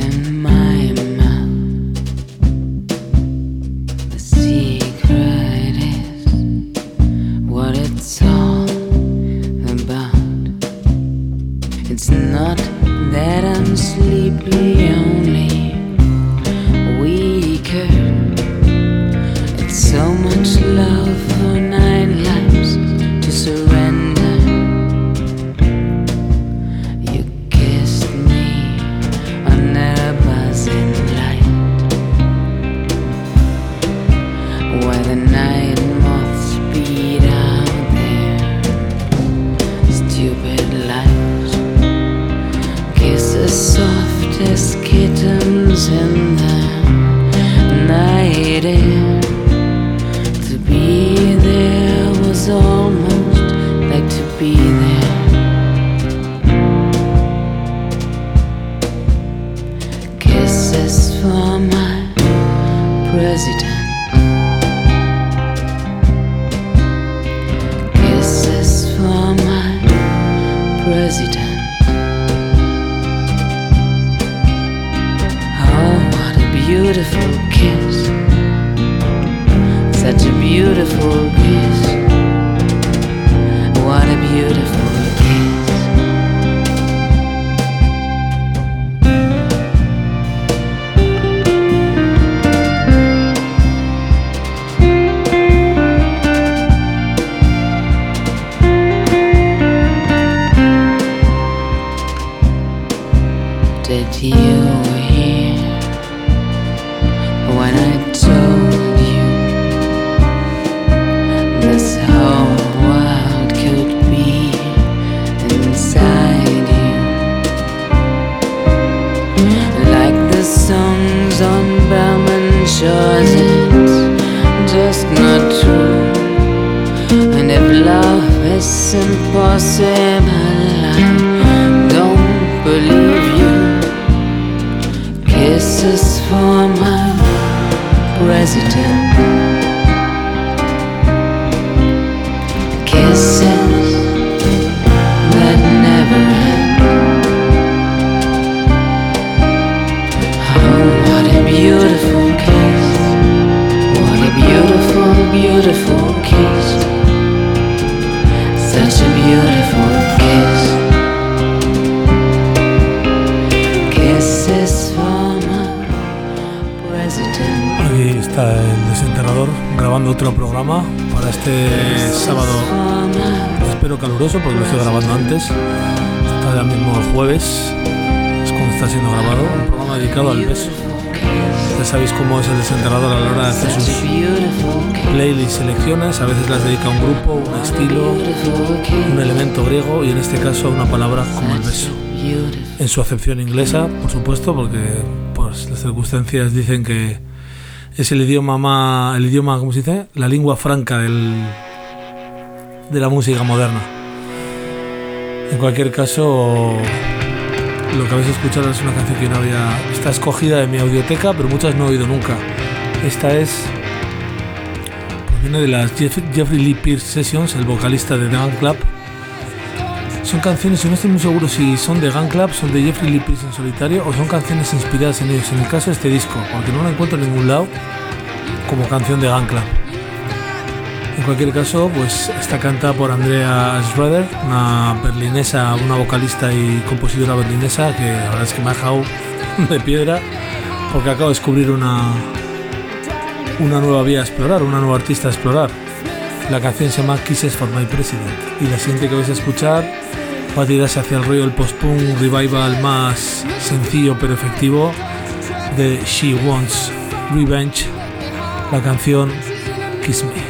Porque lo estoy grabando antes. Está ya mismo el jueves, es cuando está siendo grabado, un programa dedicado al beso. Ya sabéis cómo es el desenterrador a la hora de hacer sus playlists, selecciones. A veces las dedica a un grupo, un estilo, un elemento griego y en este caso a una palabra como el beso. En su acepción inglesa, por supuesto, porque pues, las circunstancias dicen que es el idioma, ¿cómo se dice? La lengua franca de la música moderna. En cualquier caso, lo que habéis escuchado es una canción que está escogida de mi audioteca, pero muchas no he oído nunca. Esta proviene de las Jeffrey Lee Pierce Sessions, el vocalista de The Gun Club. Son canciones, y no estoy muy seguro si son de Gun Club, son de Jeffrey Lee Pierce en solitario o son canciones inspiradas en ellos. En el caso de este disco, porque no la encuentro en ningún lado como canción de Gun Club. En cualquier caso, pues está cantada por Andrea Schroeder, una berlinesa, una vocalista y compositora berlinesa que la verdad es que me ha dejado de piedra porque acabo de descubrir una nueva vía a explorar, una nueva artista a explorar. La canción se llama Kisses for My President y la siguiente que vais a escuchar va a tirarse hacia el rollo del post-punk revival más sencillo pero efectivo de She Wants Revenge, la canción Kiss Me.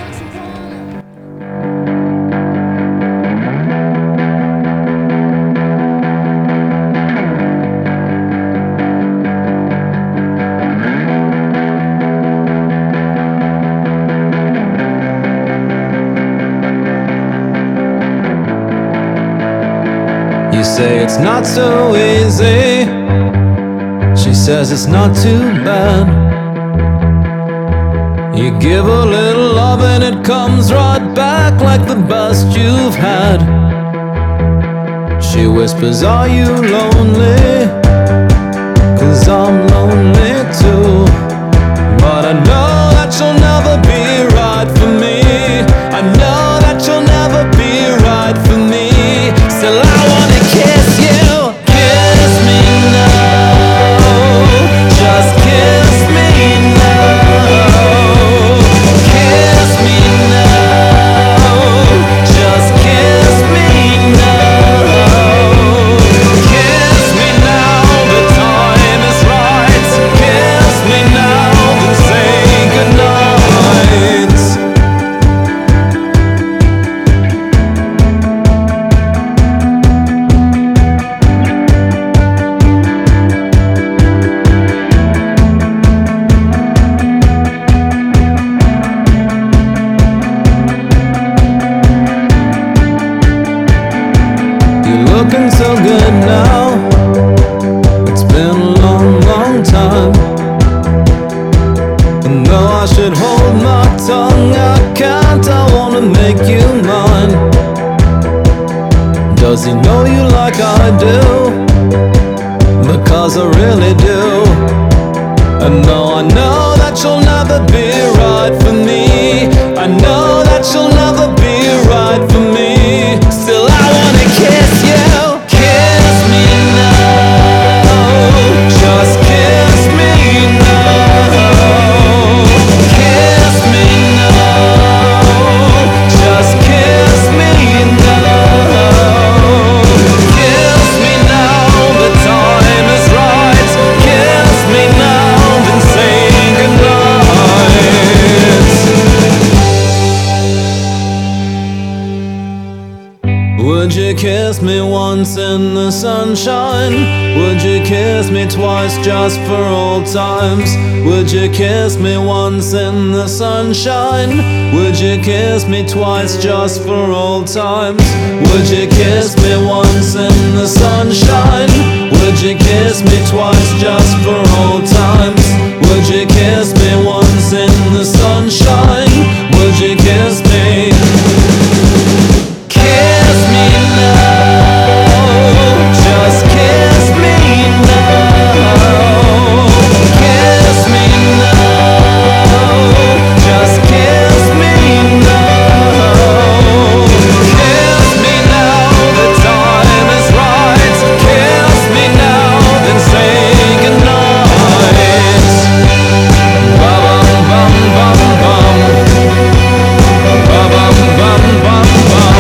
You say it's not so easy. She says it's not too bad. You give a little love and it comes right back like the best you've had. She whispers, are you lonely? 'cause I really do. And though I know that you'll never be right for me, I know that you'll never be right for me, still I wanna kiss you. Kiss me now, just kiss me now. Kiss me now, just kiss me now. Kiss me now, the time is right. Kiss me now, then say goodnight. Would you kiss me once in the sunshine? Would you kiss me twice just for old times? Would you kiss me once in the sunshine? Would you kiss me twice just for old times? Would you kiss me once in the sunshine? Would you kiss me twice just for old times? Would you kiss me once in the sunshine? Would you kiss me? Kiss me now, just kiss me now. Kiss me now, just kiss me now. Kiss me now, the time is right. Kiss me now, then say goodnight. Bum bum bum bum. Bum bum bum bum bum.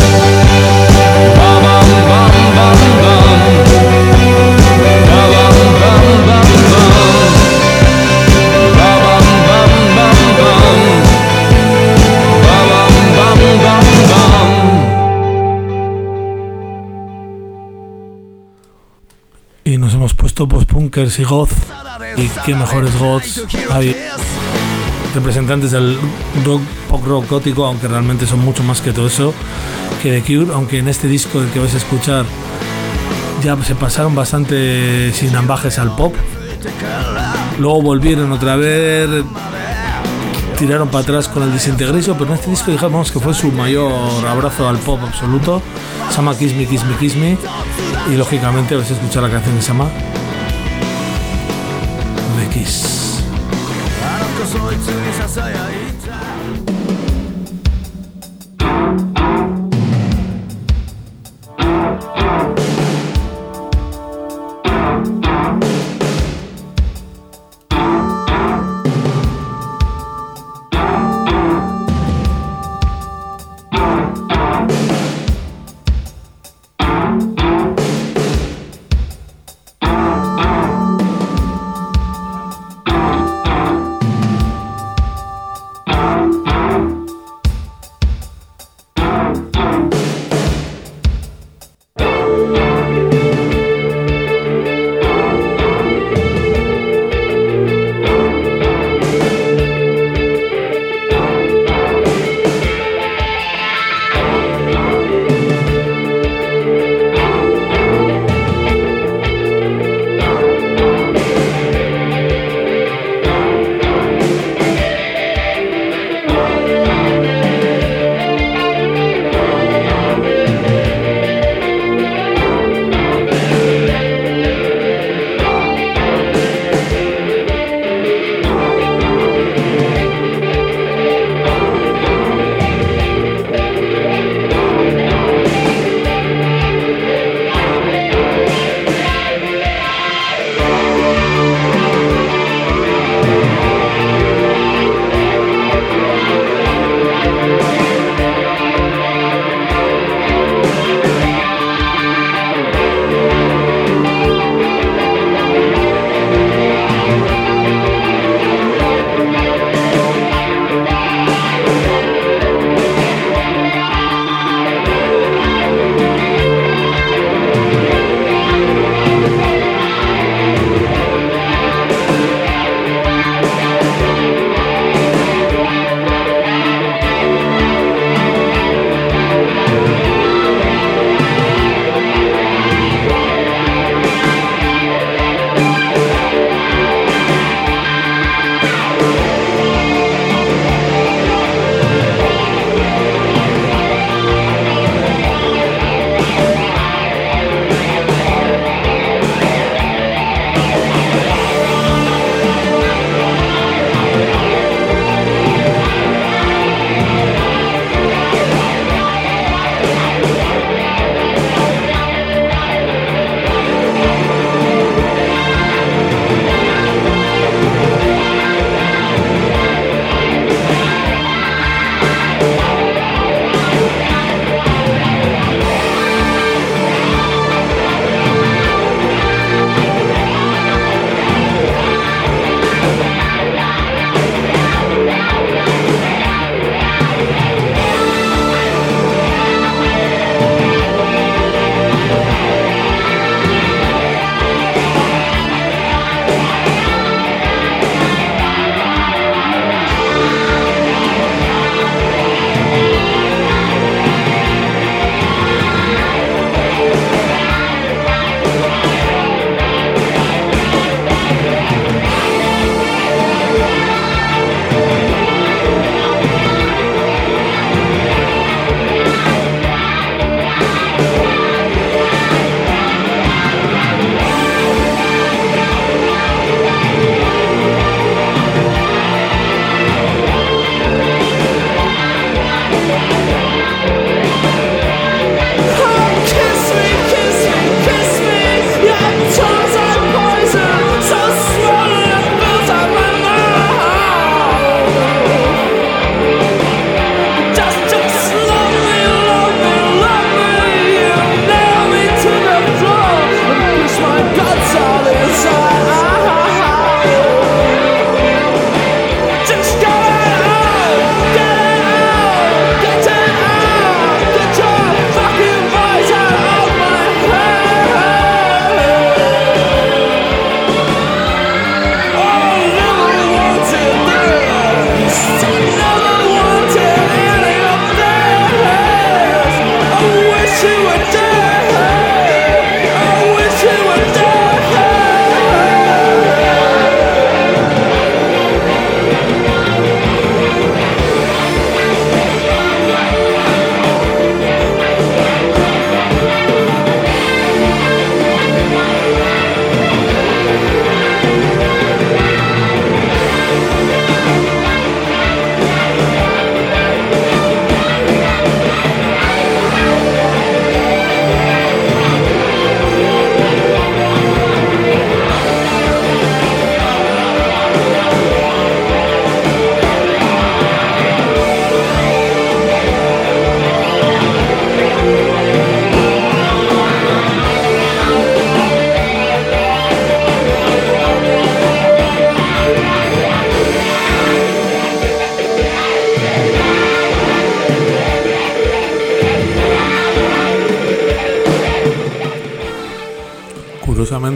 Y nos hemos puesto post-punkers y goth, y qué mejores goths. Hay representantes del rock, pop rock gótico, aunque realmente son mucho más que todo eso, que The Cure, aunque en este disco del que vais a escuchar ya se pasaron bastante sin ambajes al pop, luego volvieron otra vez, tiraron para atrás con el Disintegration, pero en este disco digamos que fue su mayor abrazo al pop absoluto. Se llama Kiss Me, Kiss Me, Kiss Me, y lógicamente vais a escuchar la canción que se llama The Kiss.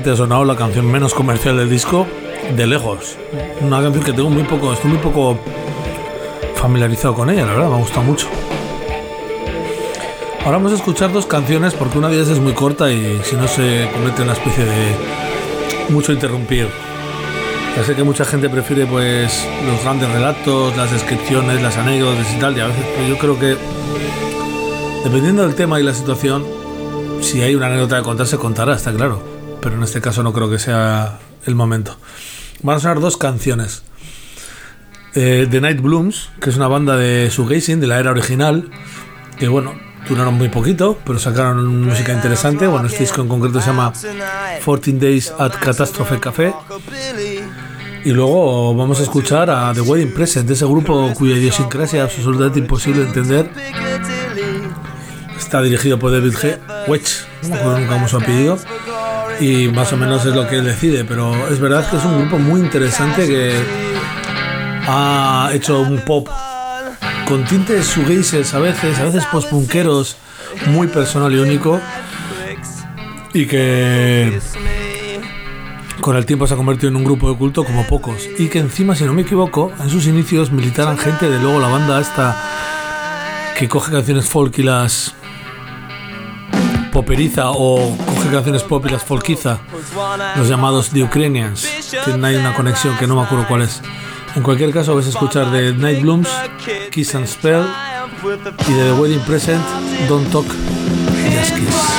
seguramente ha sonado la canción menos comercial del disco, de lejos. Una canción que estoy muy poco familiarizado con ella, la verdad, me ha gustado mucho. Ahora vamos a escuchar dos canciones porque una de ellas es muy corta y si no se convierte en una especie de mucho interrumpir. Ya sé que mucha gente prefiere pues los grandes relatos, las descripciones, las anécdotas y tal, y a veces pues, yo creo que dependiendo del tema y la situación, si hay una anécdota de contar se contará, está claro, pero en este caso no creo que sea el momento. Van a sonar dos canciones. The Night Blooms, que es una banda de shoegazing de la era original, que bueno, duraron muy poquito, pero sacaron música interesante. Bueno, este disco en concreto se llama 14 Days at Catastrophe Café. Y luego vamos a escuchar a The Wedding Present, ese grupo cuya idiosincrasia es absolutamente imposible de entender. Está dirigido por David G. Wedge, no me acuerdo nunca cómo su apellido, y más o menos es lo que él decide, pero es verdad que es un grupo muy interesante que ha hecho un pop con tintes shoegazers a veces post-punkeros, muy personal y único, y que con el tiempo se ha convertido en un grupo de culto como pocos, y que encima, si no me equivoco, en sus inicios militaran gente de luego la banda esta que coge canciones folk y las poperiza, o coge canciones pop y las folkiza, los llamados The Ukrainians. Tienen ahí una conexión que no me acuerdo cuál es. En cualquier caso vais a escuchar de Night Blooms, Kiss and Spell, y de The Wedding Present, Don't Talk, Just Kiss.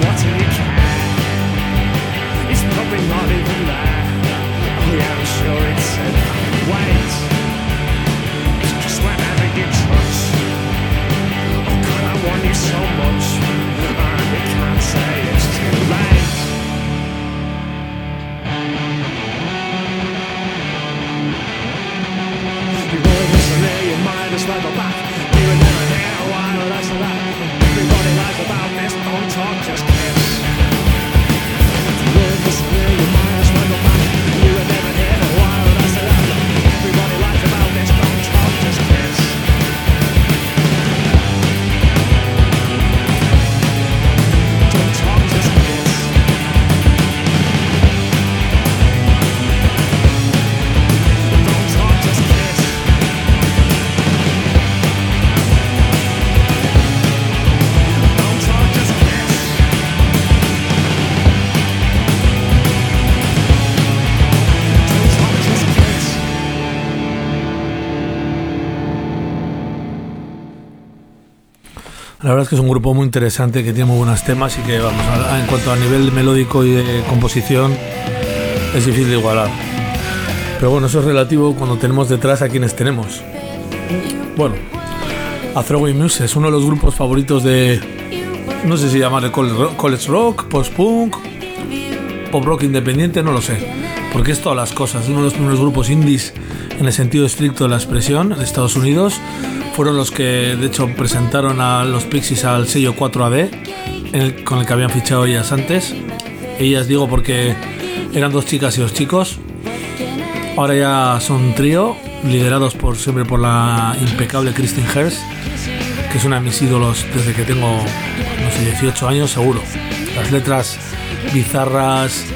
what do you care? It's probably not even there. Oh yeah, I'm sure it's wait. It's just whenever you touch. Oh God, I want you so much, and you can't say it's too late. You were listening, you might as well go back. You were never here, why not I say that? Everybody lies about this, don't talk, just kiss. You were listening, you might as well go back. You were never here, why not I say that? Everybody lies about this, don't talk, just kiss. Don't talk, just kiss. Don't talk, just kiss. Don't talk, just kiss. Don't talk, just kiss. La verdad es que es un grupo muy interesante que tiene muy buenos temas y que, vamos, en cuanto a nivel melódico y de composición, es difícil de igualar. Pero bueno, eso es relativo cuando tenemos detrás a quienes tenemos. Bueno, A Throwing Muse es uno de los grupos favoritos de, no sé si llamarle college rock, post-punk, pop rock independiente, no lo sé, porque es todas las cosas. Uno de los primeros grupos indies en el sentido estricto de la expresión en Estados Unidos. Fueron los que de hecho presentaron a los Pixies al sello 4AD, con el que habían fichado ellas antes. Ellas digo porque eran dos chicas y dos chicos. Ahora ya son un trío, liderados siempre por la impecable Christine Hersh, que es una de mis ídolos desde que tengo, no sé, 18 años seguro. Las letras bizarras,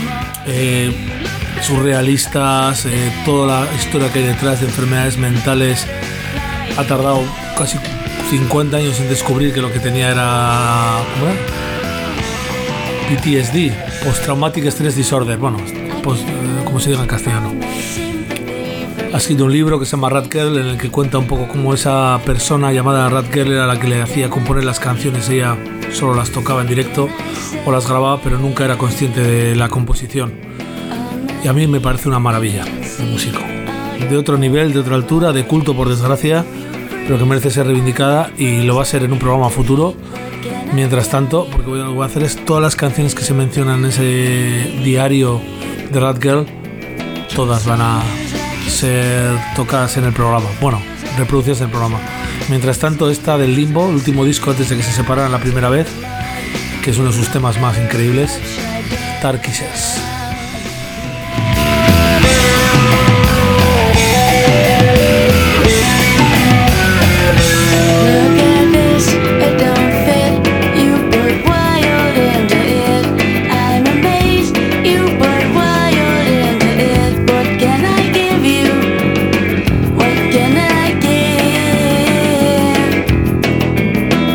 surrealistas, toda la historia que hay detrás de enfermedades mentales. Ha tardado casi 50 años en descubrir que lo que tenía era, ¿cómo era? PTSD, Post-Traumatic Stress Disorder, bueno, como se diga en castellano. Ha escrito un libro que se llama Rat Girl, en el que cuenta un poco cómo esa persona llamada Rat Girl era la que le hacía componer las canciones. Ella solo las tocaba en directo o las grababa, pero nunca era consciente de la composición. Y a mí me parece una maravilla de músico, de otro nivel, de otra altura, de culto por desgracia, pero que merece ser reivindicada, y lo va a ser en un programa futuro. Mientras tanto, porque lo que voy a hacer es todas las canciones que se mencionan en ese diario de Rat Girl, todas van a ser tocadas en el programa, bueno, reproducidas en el programa. Mientras tanto, esta del Limbo, el último disco antes de que se separaran la primera vez, que es uno de sus temas más increíbles, Star Kissers.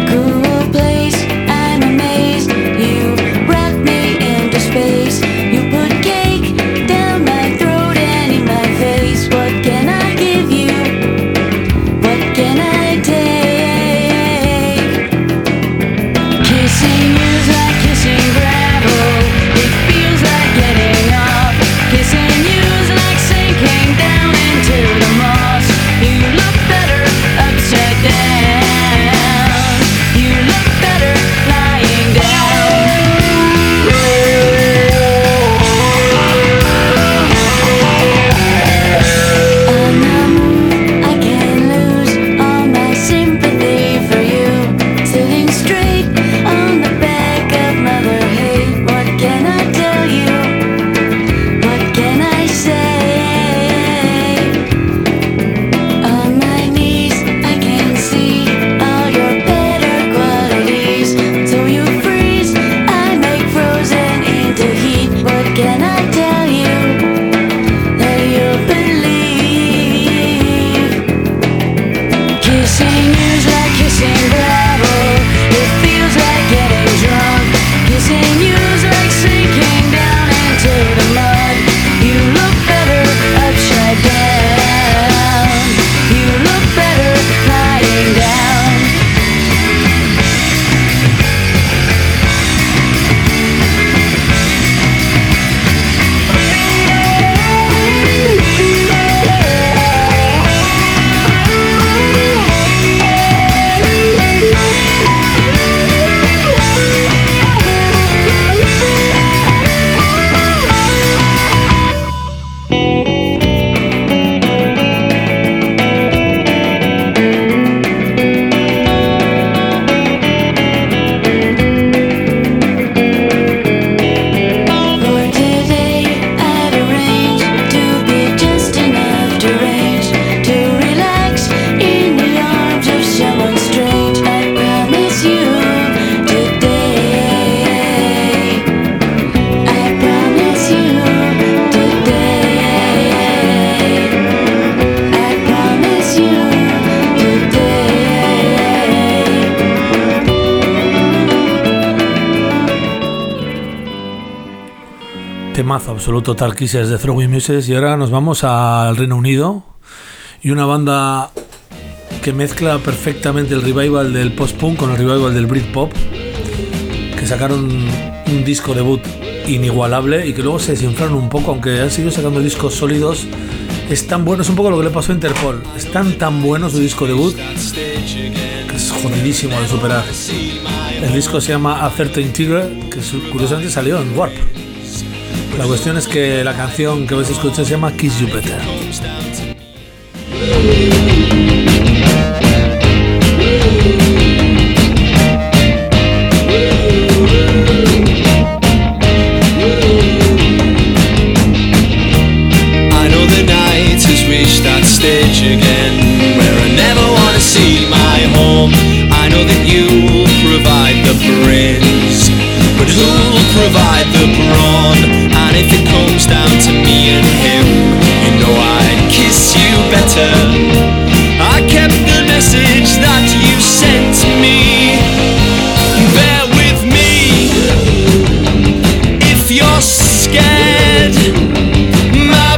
You Temazo absoluto, Tal Kissers de Throwing Muses. Y ahora nos vamos al Reino Unido y una banda que mezcla perfectamente el revival del post-punk con el revival del Britpop, que sacaron un disco debut inigualable y que luego se desinflaron un poco, aunque han seguido sacando discos sólidos. Es tan bueno, es un poco lo que le pasó a Interpol. Es tan bueno su disco debut que es jodidísimo de superar. El disco se llama A Certain Tigre, que curiosamente salió en Warp. La cuestión es que la canción que vais a escuchar se llama Kiss You Better. I know the night has reached that stage again where I never want to see my home. I know that you'll provide the brains, but who'll provide the brawn? And if it comes down to me and him, you know I'd kiss you better. I kept the message that you sent me. Bear with me if you're scared. My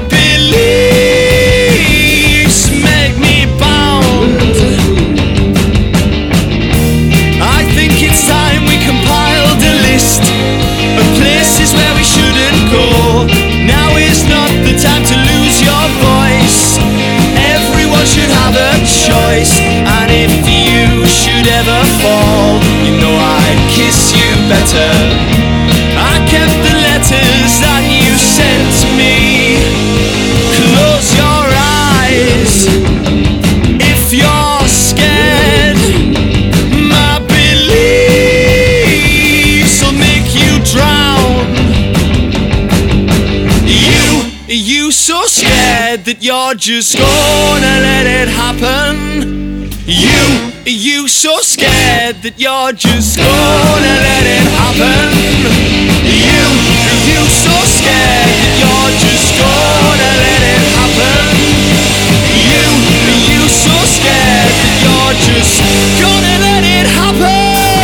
beliefs make me bound. I think it's time we compiled a list of places where we shouldn't go. Now is not the time to lose your voice. Everyone should have a choice. And if you should ever fall, you know I'd kiss you better. I kept the letters that you sent me. Close your eyes if you're scared. My beliefs will make you drown. You so scared that you're just gonna let it happen. You so scared that you're just gonna let it happen. You so scared that you're just gonna let it happen. You so scared that you're just gonna let it happen.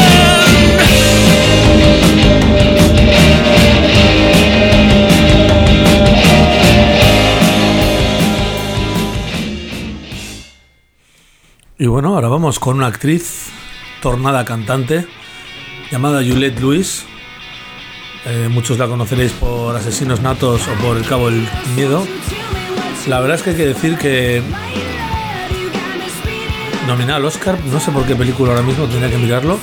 Y bueno, ahora vamos con una actriz tornada cantante llamada Juliette Lewis. Muchos la conoceréis por Asesinos Natos o por El Cabo del Miedo. La verdad es que hay que decir que nominada al Oscar, no sé por qué película ahora mismo, tendría que mirarlo.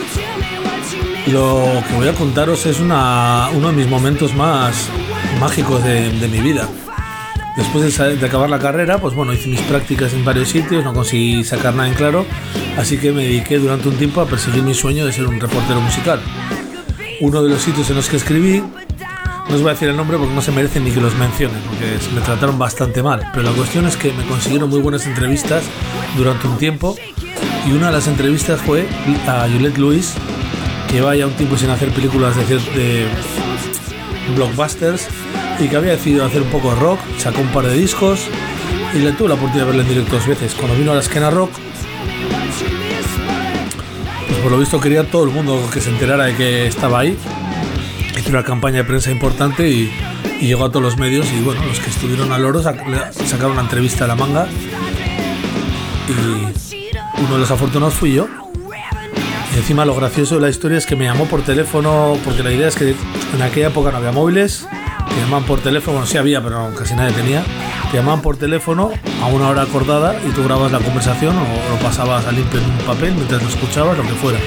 Lo que voy a contaros es uno de mis momentos más mágicos de mi vida. Después de acabar la carrera, pues bueno, hice mis prácticas en varios sitios, no conseguí sacar nada en claro, así que me dediqué durante un tiempo a perseguir mi sueño de ser un reportero musical. Uno de los sitios en los que escribí, no os voy a decir el nombre porque no se merecen ni que los mencione, porque me trataron bastante mal, pero la cuestión es que me consiguieron muy buenas entrevistas durante un tiempo, y una de las entrevistas fue a Juliette Lewis, que lleva ya un tiempo sin hacer películas de blockbusters, y que había decidido hacer un poco de rock. Sacó un par de discos y le tuve la oportunidad de verla en directo 2 veces. Cuando vino a la Esquena Rock, pues por lo visto quería todo el mundo que se enterara de que estaba ahí. Hizo una campaña de prensa importante y llegó a todos los medios, y bueno, los que estuvieron al oro sacaron una entrevista a la manga, y uno de los afortunados fui yo. Y encima lo gracioso de la historia es que me llamó por teléfono, porque la idea es que en aquella época no había móviles. Te llamaban por teléfono, bueno, sí había, pero casi nadie tenía. Te llamaban por teléfono a una hora acordada y tú grababas la conversación o lo pasabas a limpio en un papel mientras lo escuchabas, lo que fuera.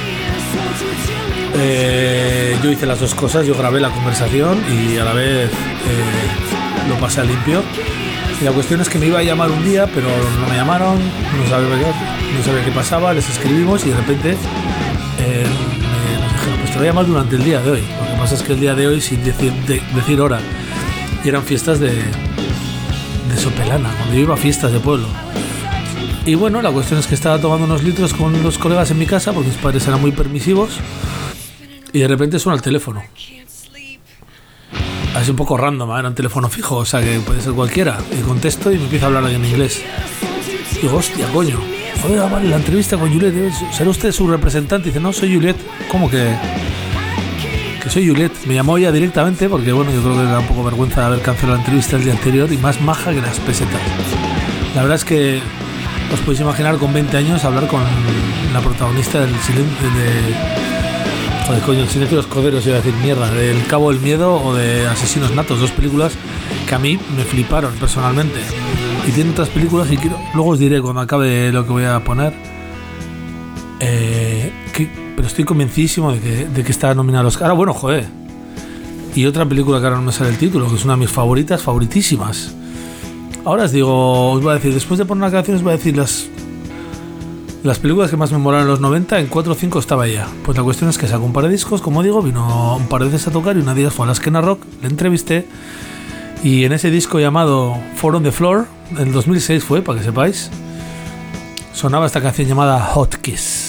Yo hice las dos cosas, yo grabé la conversación y a la vez lo pasé a limpio. Y la cuestión es que me iba a llamar un día, pero no me llamaron, no sabía qué pasaba, les escribimos y de repente nos dijeron, pues te voy a llamar durante el día de hoy. Lo que pasa es que el día de hoy, sin decir hora, y eran fiestas de Sopelana, cuando yo iba a fiestas de pueblo. Y bueno, la cuestión es que estaba tomando unos litros con los colegas en mi casa, porque mis padres eran muy permisivos, y de repente suena el teléfono. Así un poco random, era un teléfono fijo, o sea que puede ser cualquiera. Y contesto y me empieza a hablar en inglés. Digo, hostia, coño. Oiga, vale, la entrevista con Juliette, ¿será usted su representante? Dice, no, soy Juliette. ¿Cómo que? que soy Juliet. Me llamó ella directamente porque, bueno, yo creo que le da un poco vergüenza de haber cancelado la entrevista el día anterior y más maja que las pesetas. La verdad es que os podéis imaginar con 20 años hablar con la protagonista del silencio Joder, coño, el silencio de los corderos, iba a decir mierda, del Cabo del Miedo o de Asesinos Natos, 2 películas que a mí me fliparon personalmente. Y tiene otras películas y luego os diré cuando acabe lo que voy a poner. Pero estoy convencidísimo de que está nominada a los... Ahora, bueno, joder. Y otra película que ahora no me sale el título, que es una de mis favoritas, favoritísimas. Ahora os digo, os voy a decir, después de poner una canción os voy a decir las películas que más me molaron en los 90, en 4 o 5 estaba ella. Pues la cuestión es que sacó un par de discos, como digo, vino un par de veces a tocar y una de ellas fue a la Esquena Rock, le entrevisté y en ese disco llamado Four on the Floor, en 2006 fue, para que sepáis, sonaba esta canción llamada Hot Kiss.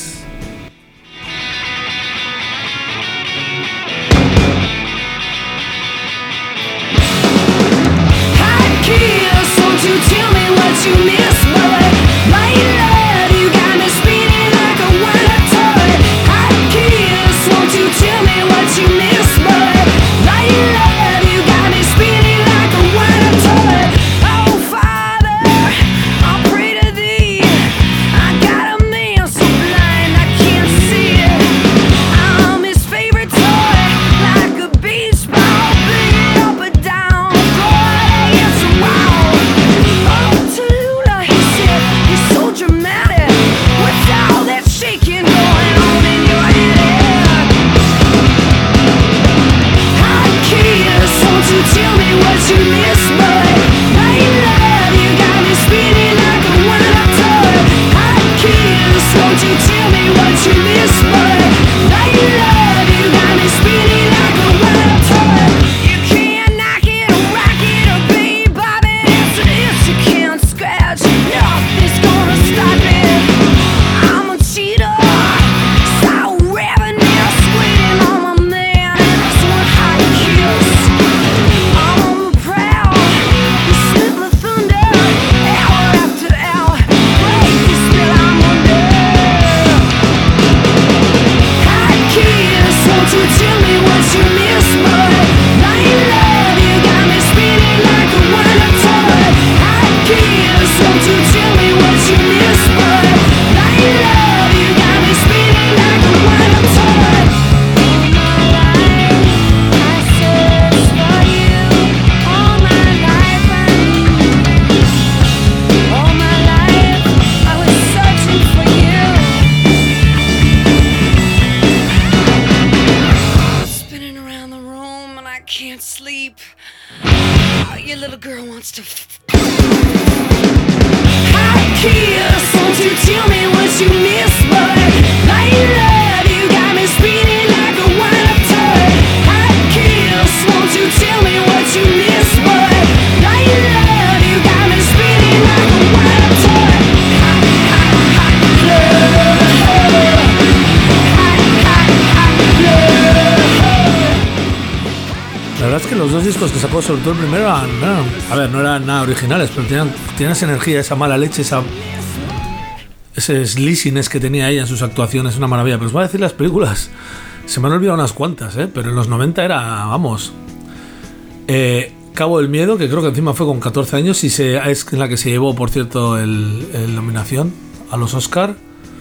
Los 2 discos que sacó, sobre todo el primero, no eran nada originales, pero tenían esa energía, esa mala leche, ese sleaziness que tenía ella en sus actuaciones, una maravilla. Pero os voy a decir las películas, se me han olvidado unas cuantas, pero en los 90 era, vamos, Cabo del Miedo, que creo que encima fue con 14 años y es la que se llevó, por cierto, el nominación a los Oscar.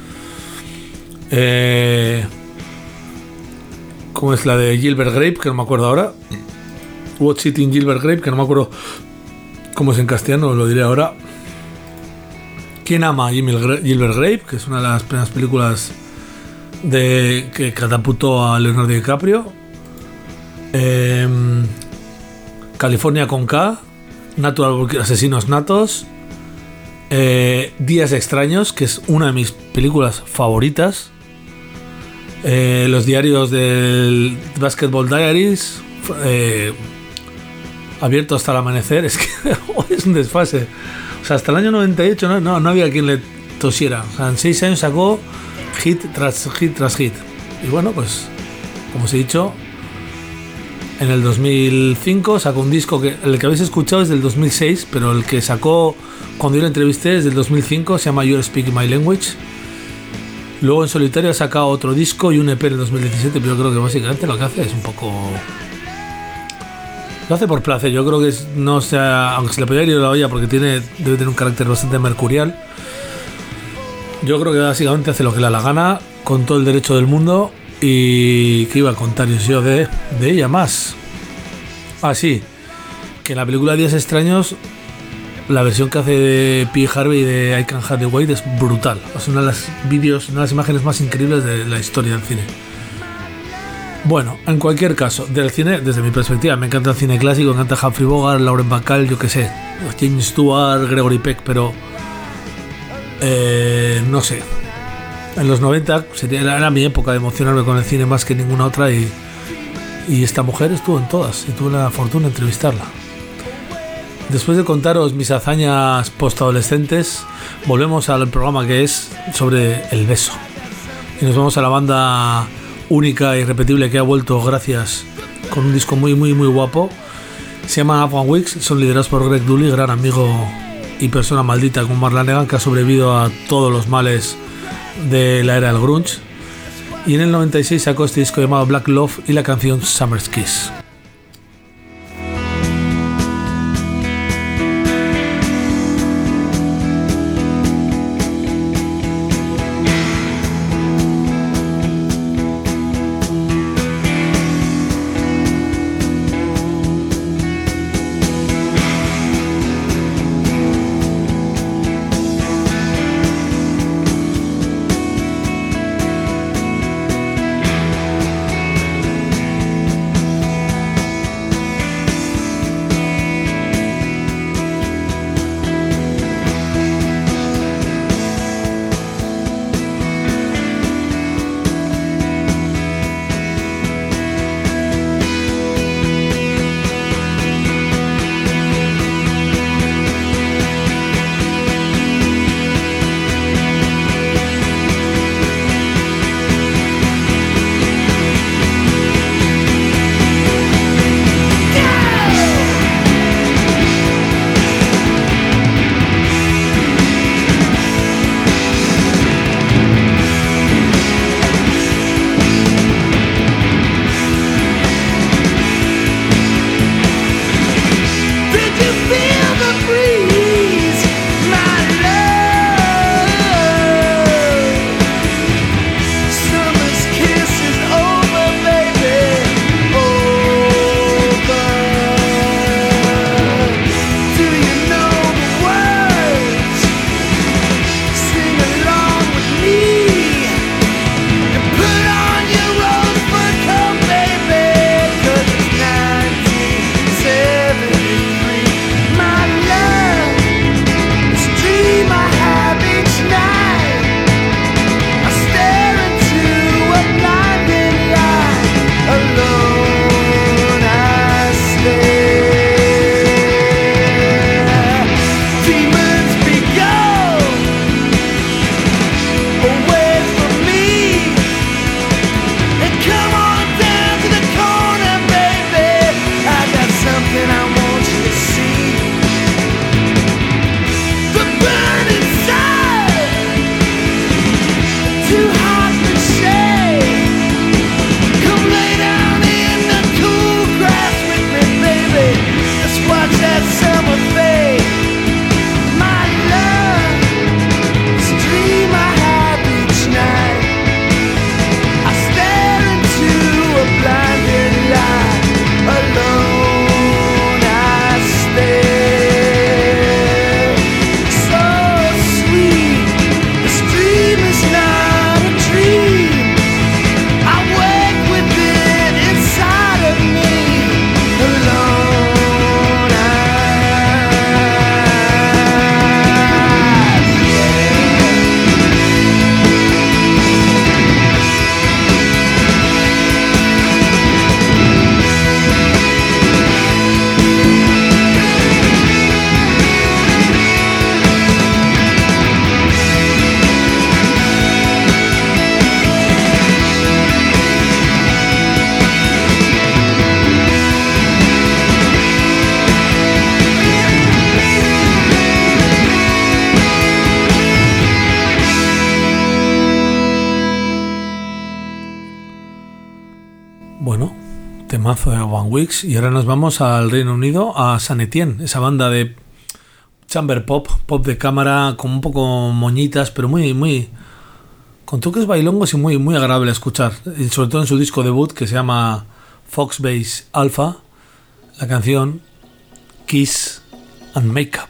¿Cómo es la de Gilbert Grape? Que no me acuerdo ahora. Watch It in Gilbert Grape, que no me acuerdo cómo es en castellano, os lo diré ahora. ¿Quién ama a Gilbert Grape? Que es una de las primeras películas que catapultó a Leonardo DiCaprio. California con K, Natural Asesinos Natos. Días Extraños, que es una de mis películas favoritas. Los diarios del Basketball Diaries. Abierto hasta el amanecer. Es que es un desfase. O sea, hasta el año 98 no había quien le tosiera. O sea, en 6 años sacó hit tras hit tras hit. Y bueno, pues como os he dicho, en el 2005 sacó un disco que el que habéis escuchado es del 2006, pero el que sacó cuando yo le entrevisté es del 2005, se llama You're Speaking My Language. Luego en solitario ha sacado otro disco y un EP en el 2017, pero yo creo que básicamente lo que hace es un poco... Lo hace por placer, yo creo que no sea... Aunque se le podría ir a la olla porque debe tener un carácter bastante mercurial. Yo creo que básicamente hace lo que le da la gana, con todo el derecho del mundo. Y que iba a contar yo de ella más. Ah, sí, que en la película Días Extraños la versión que hace de P. Harvey de I Can't Hide the Weight es brutal. Es una de las imágenes más increíbles de la historia del cine. Bueno, en cualquier caso, del cine, desde mi perspectiva, me encanta el cine clásico, me encanta Humphrey Bogart, Lauren Bacall, yo qué sé, James Stewart, Gregory Peck, pero no sé. En los 90 era mi época de emocionarme con el cine más que ninguna otra y esta mujer estuvo en todas y tuve la fortuna de entrevistarla. Después de contaros mis hazañas postadolescentes, volvemos al programa que es sobre el beso. Y nos vamos a la banda única e irrepetible que ha vuelto gracias con un disco muy muy muy guapo. Se llaman Afghan Wigs, son liderados por Greg Dulli, gran amigo y persona maldita como Mark Lanegan, que ha sobrevivido a todos los males de la era del grunge. Y en el 96 sacó este disco llamado Black Love y la canción Summer's Kiss. Temazo de One Weeks. Y ahora nos vamos al Reino Unido, a Saint Etienne, esa banda de chamber pop, pop de cámara, con un poco moñitas, pero muy con toques bailongos y muy agradable a escuchar. Y sobre todo en su disco debut, que se llama Foxbase Alpha, la canción Kiss and Makeup.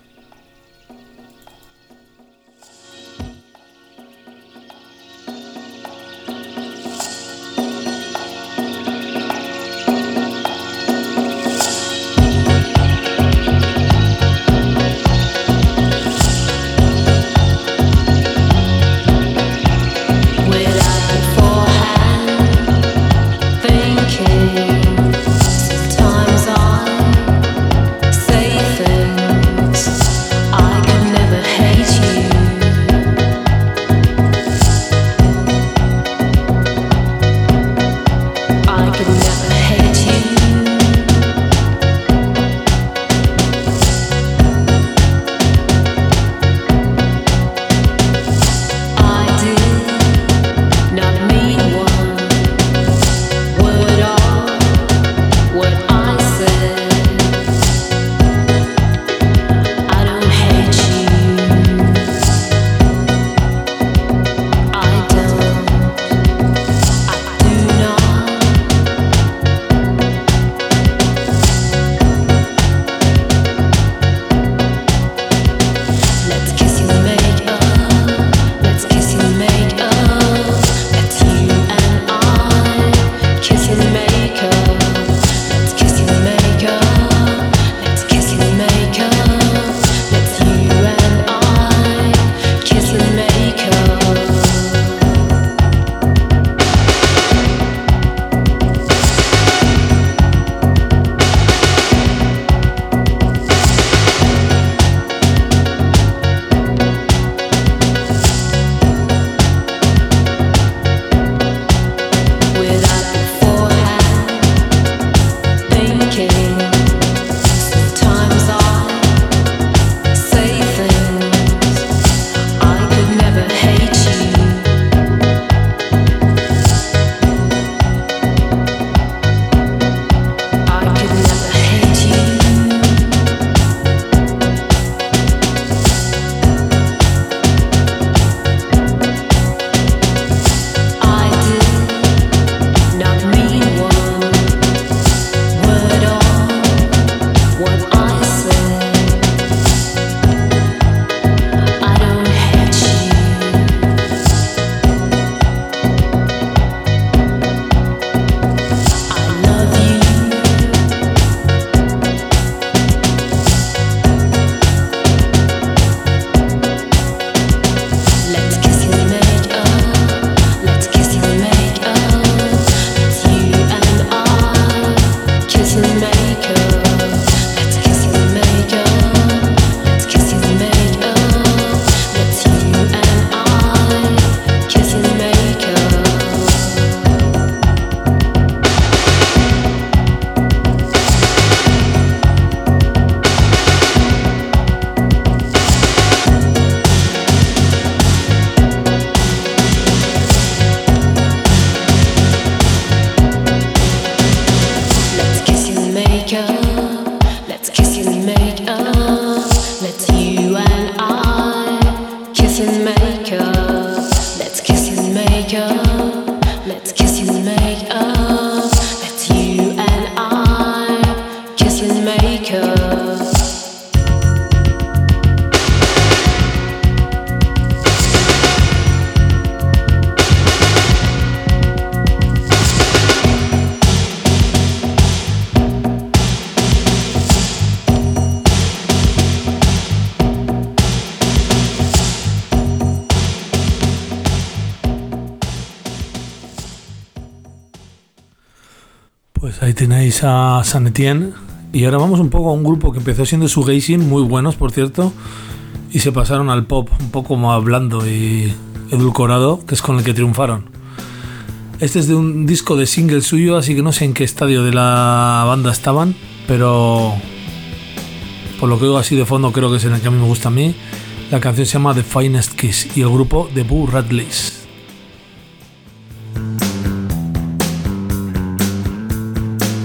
Sometimes I say things Pues ahí tenéis a Saint Etienne. Y ahora vamos un poco a un grupo que empezó siendo shoegazing, muy buenos por cierto, y se pasaron al pop un poco más blando y edulcorado, que es con el que triunfaron. Este es de un disco de single suyo, así que no sé en qué estadio de la banda estaban, pero por lo que oigo así de fondo creo que es en el que a mí me gusta a mí. La canción se llama The Finest Kiss y el grupo The Boo Radleys.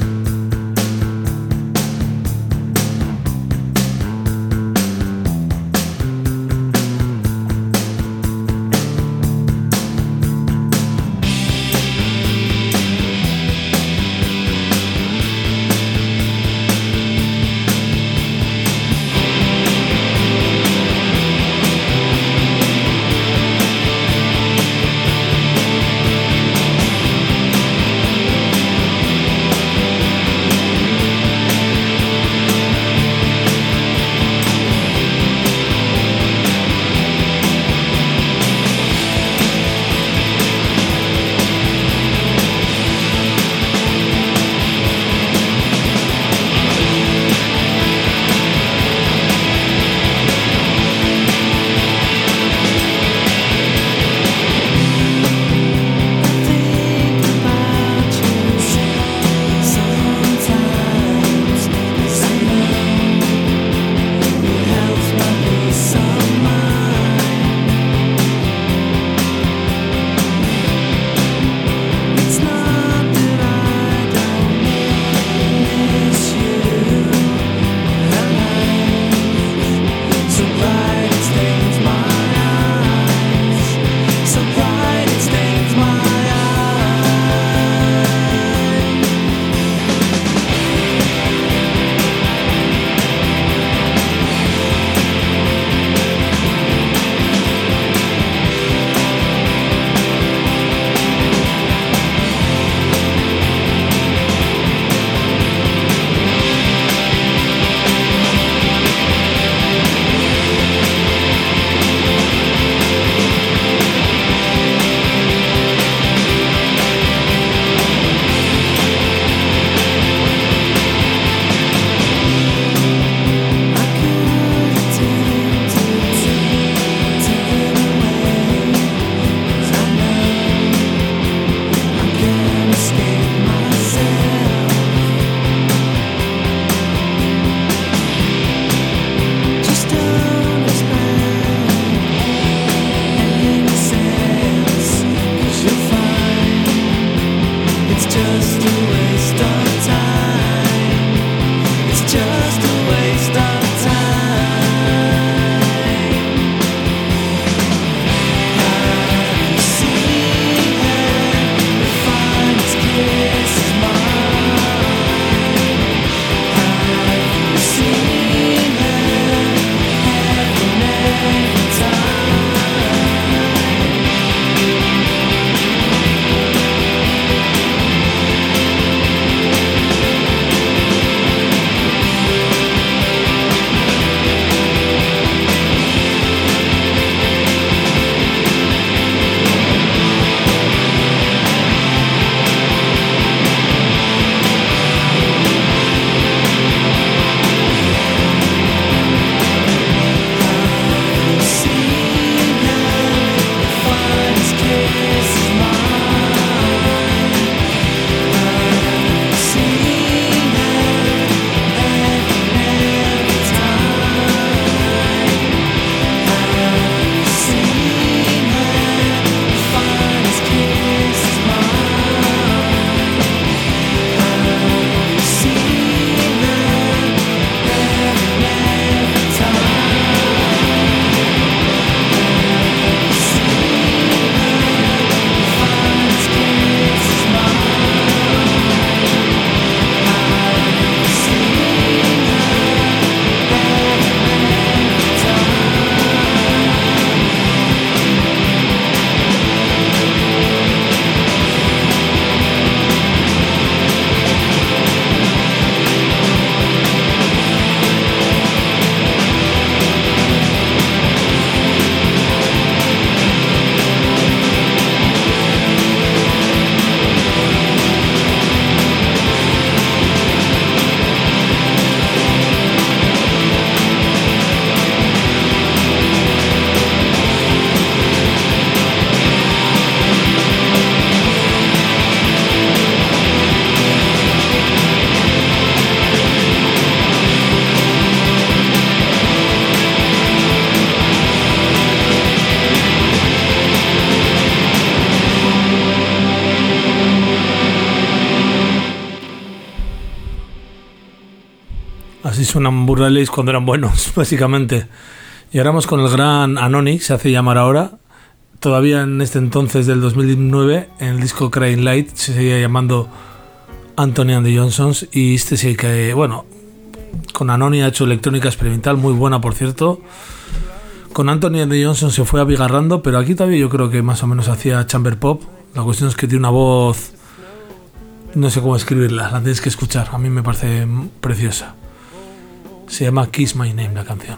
Así suenan Burlaleys cuando eran buenos, básicamente. Y ahora vamos con el gran Anony, se hace llamar ahora. Todavía en este entonces del 2009, en el disco Crying Light, se seguía llamando Anthony and the Johnsons. Y este sí que, bueno, con Anony ha hecho electrónica experimental, muy buena por cierto. Con Anthony and the Johnsons se fue abigarrando, pero aquí todavía yo creo que más o menos hacía chamber pop. La cuestión es que tiene una voz, no sé cómo escribirla, la tienes que escuchar, a mí me parece preciosa. Se llama Kiss My Name la canción.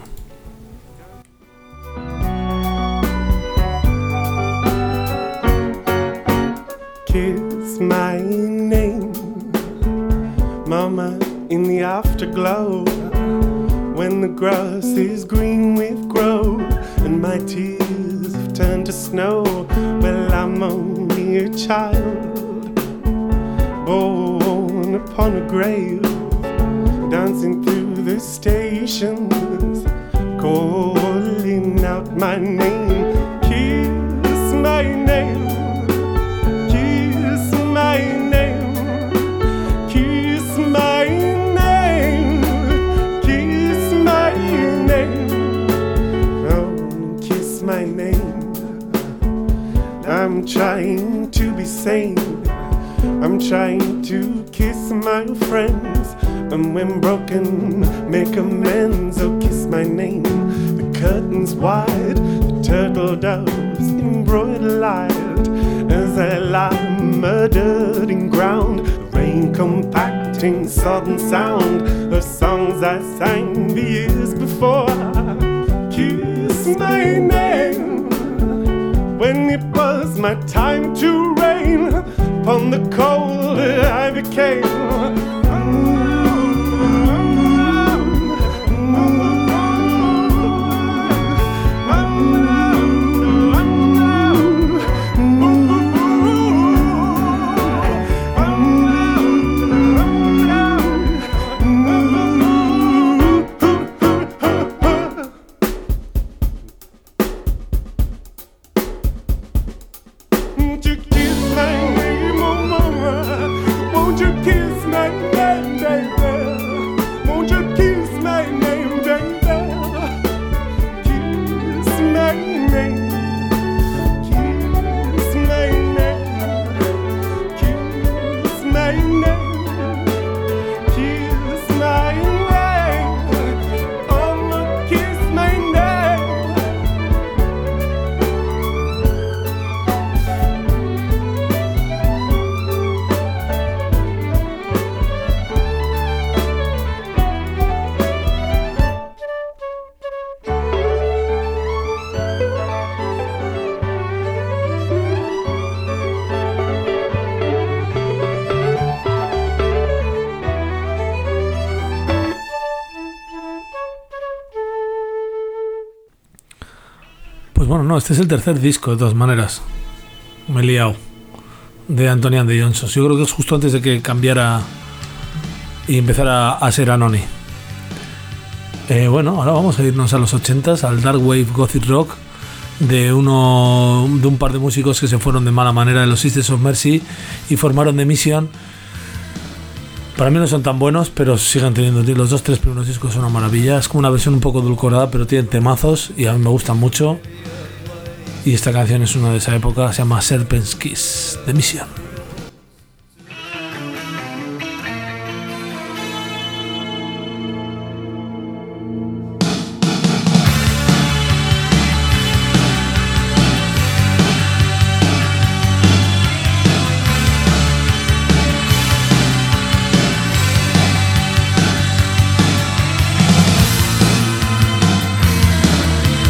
Kiss my name, mama, in the afterglow, when the grass is green with growth and my tears have turned to snow. Well, I'm only a child, born upon a grave, dancing through the stations, calling out my name. Kiss my name, kiss my name, kiss my name, kiss my name, oh, kiss my name. I'm trying to be sane, I'm trying to kiss my friends, and when broken, make amends. Oh, kiss my name. The curtains wide, the turtle doves embroidered light, as I lie murdered in ground, the rain compacting sodden sound of songs I sang the years before. Kiss my name, when it was my time to reign upon the cold I became. Pues bueno, no, este es el tercer disco de todas maneras. Me he liado. De Anthony and the Johnsons. Yo creo que es justo antes de que cambiara y empezara a ser Anony. Bueno, ahora vamos a irnos a los 80s, al Dark Wave Gothic Rock de un par de músicos que se fueron de mala manera de los Sisters of Mercy y formaron The Mission. Para mí no son tan buenos, pero siguen teniendo los 2-3 primeros discos, son una maravilla. Es como una versión un poco edulcorada, pero tienen temazos y a mí me gustan mucho. Y esta canción es una de esa época, se llama Serpent's Kiss, The Mission.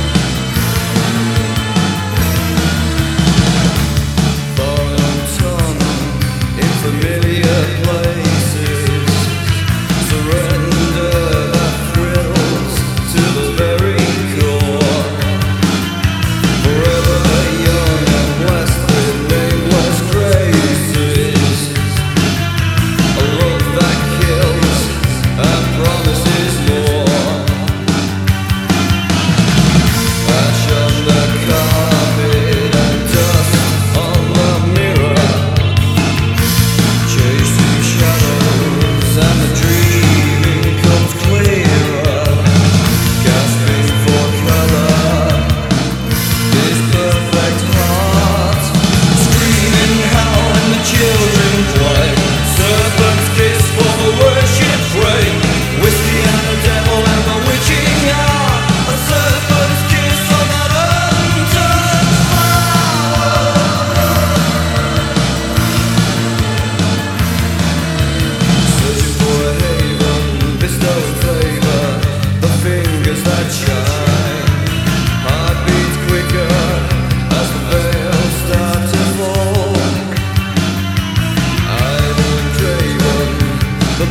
For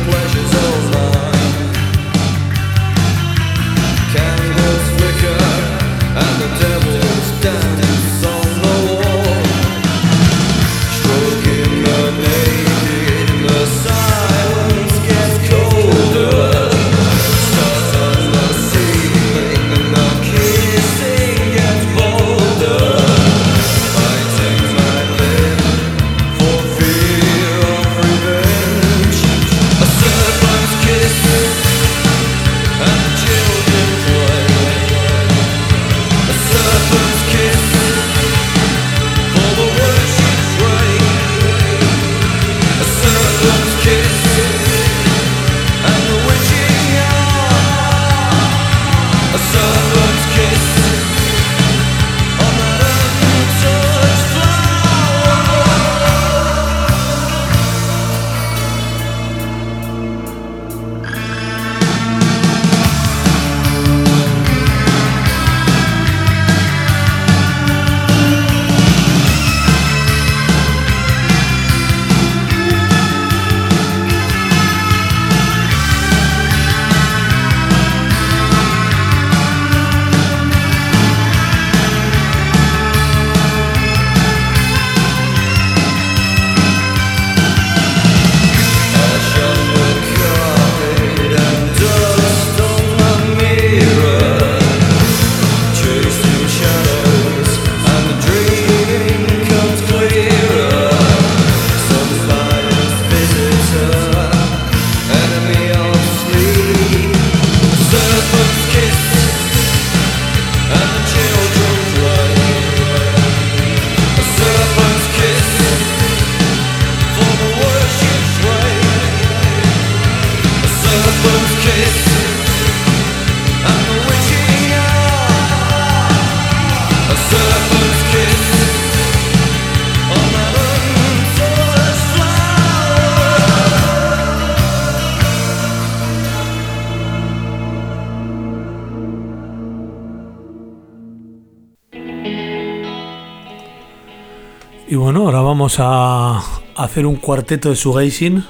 Y bueno, ahora vamos a hacer un cuarteto de shoegazing,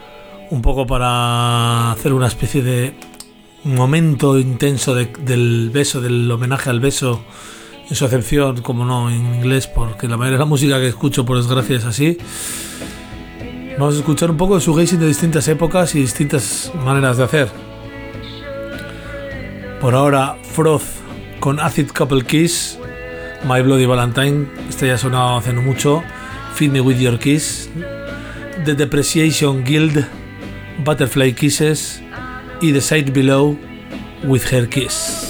un poco para hacer una especie de momento intenso del beso, del homenaje al beso, en su acepción, como no en inglés, porque la mayoría de la música que escucho, por desgracia, es así. Vamos a escuchar un poco de shoegazing de distintas épocas y distintas maneras de hacer. Por ahora, Froth con Acid Couple Kiss, My Bloody Valentine, este ya ha sonado hace no mucho, Feed Me With Your Kiss, The Depreciation Guild, Butterfly Kisses y The Side Below With Her Kiss.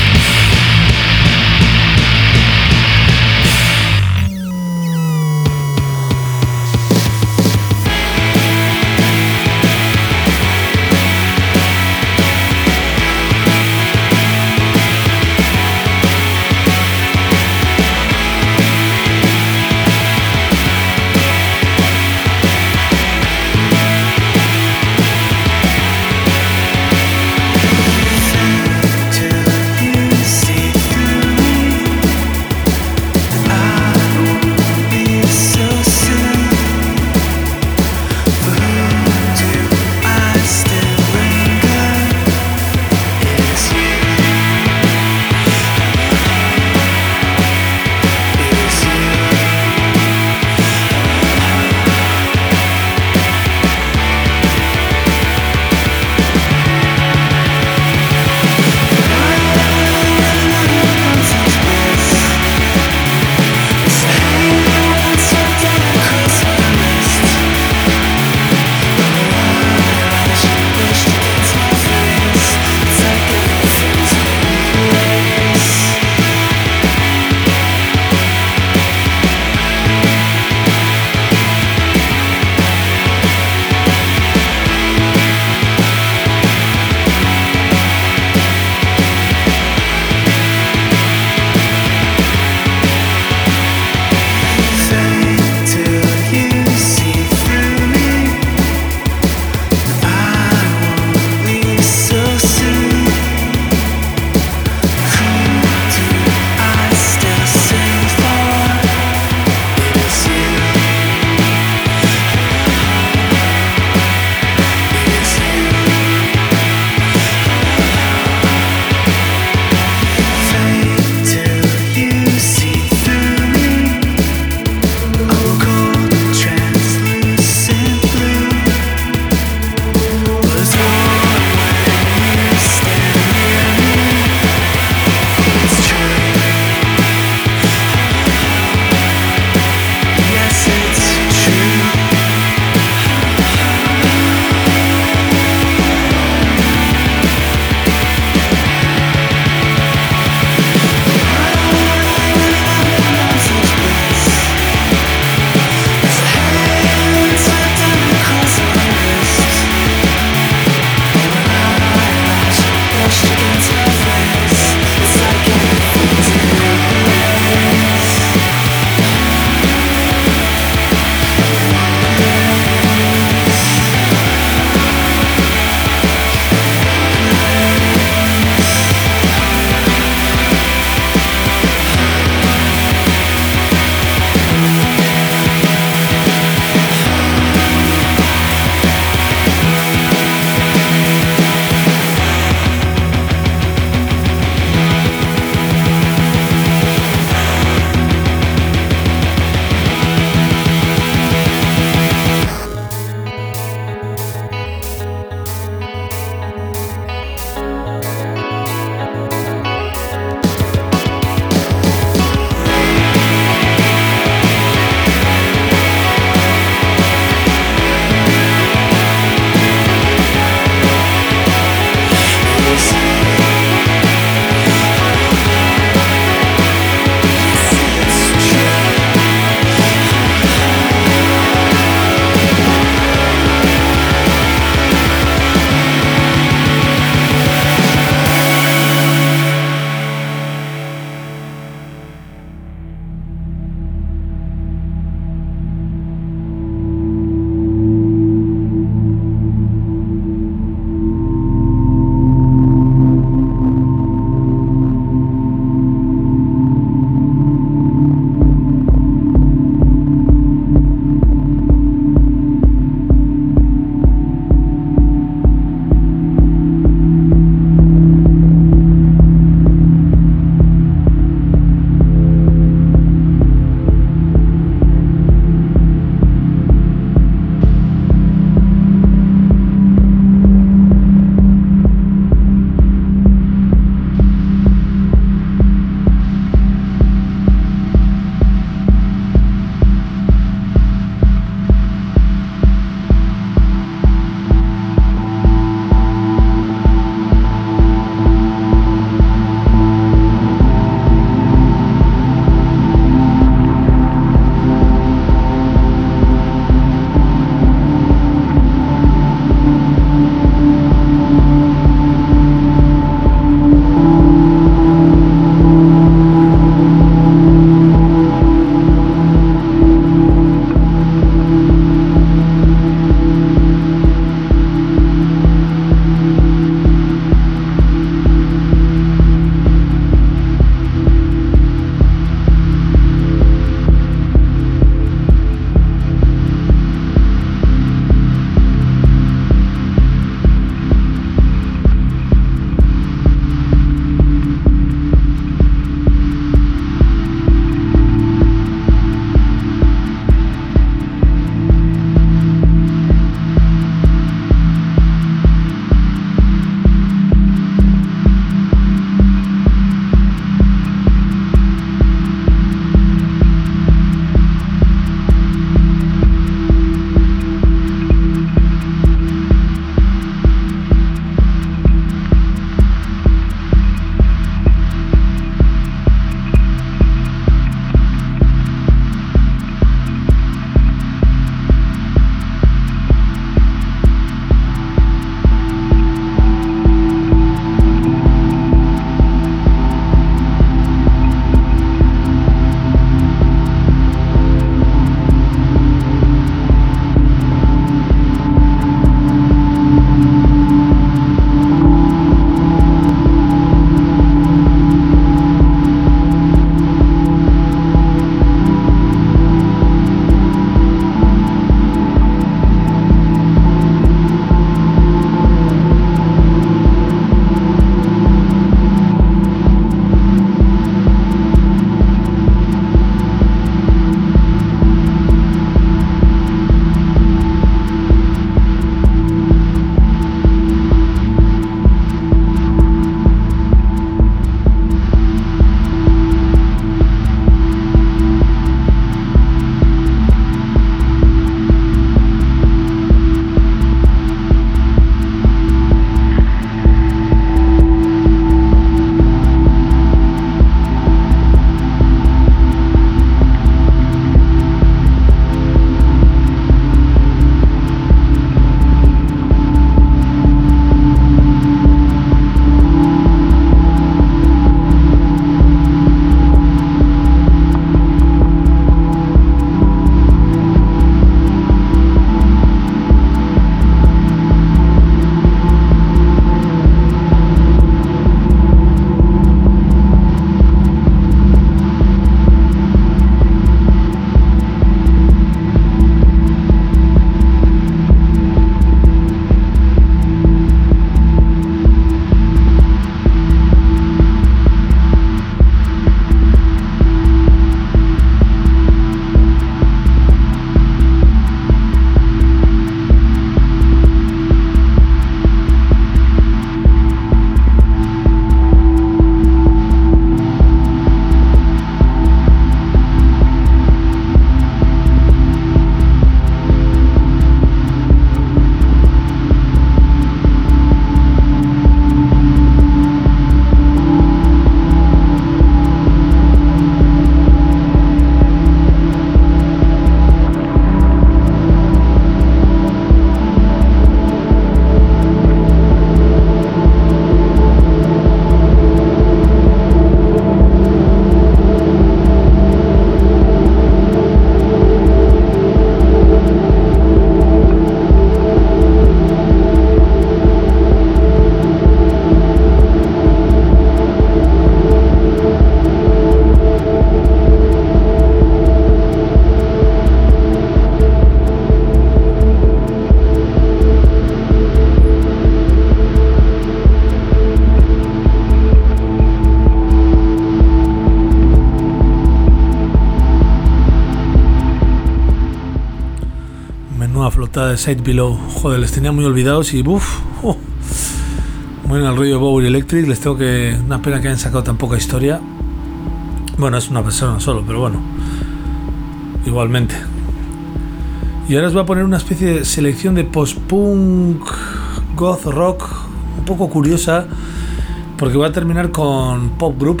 última flotada de Side Below. Joder, les tenía muy olvidados y muy en el rollo de Bowery Electric. Les tengo que... Una pena que hayan sacado tan poca historia. Bueno, es una persona solo, pero bueno, igualmente. Y ahora os voy a poner una especie de selección de post-punk, goth rock, un poco curiosa, porque voy a terminar con Pop Group,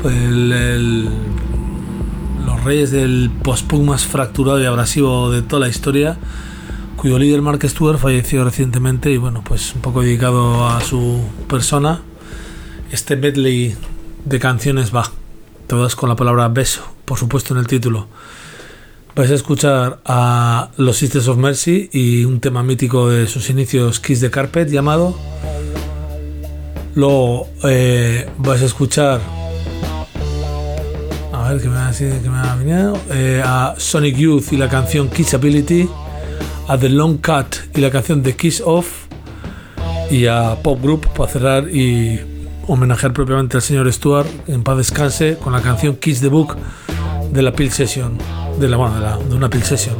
los reyes del post-punk más fracturado y abrasivo de toda la historia, cuyo líder Mark Stewart falleció recientemente, y bueno, pues un poco dedicado a su persona. Este medley de canciones va, todas con la palabra beso, por supuesto, en el título. Vais a escuchar a los Sisters of Mercy y un tema mítico de sus inicios, Kiss the Carpet, llamado. Luego vais a escuchar, a ver qué me ha venido, a Sonic Youth y la canción Kissability, a The Long Cut y la canción The Kiss Off, y a Pop Group para cerrar y homenajear propiamente al señor Stewart, en paz descanse, con la canción Kiss the Book de la Peel Session, de una Peel Session.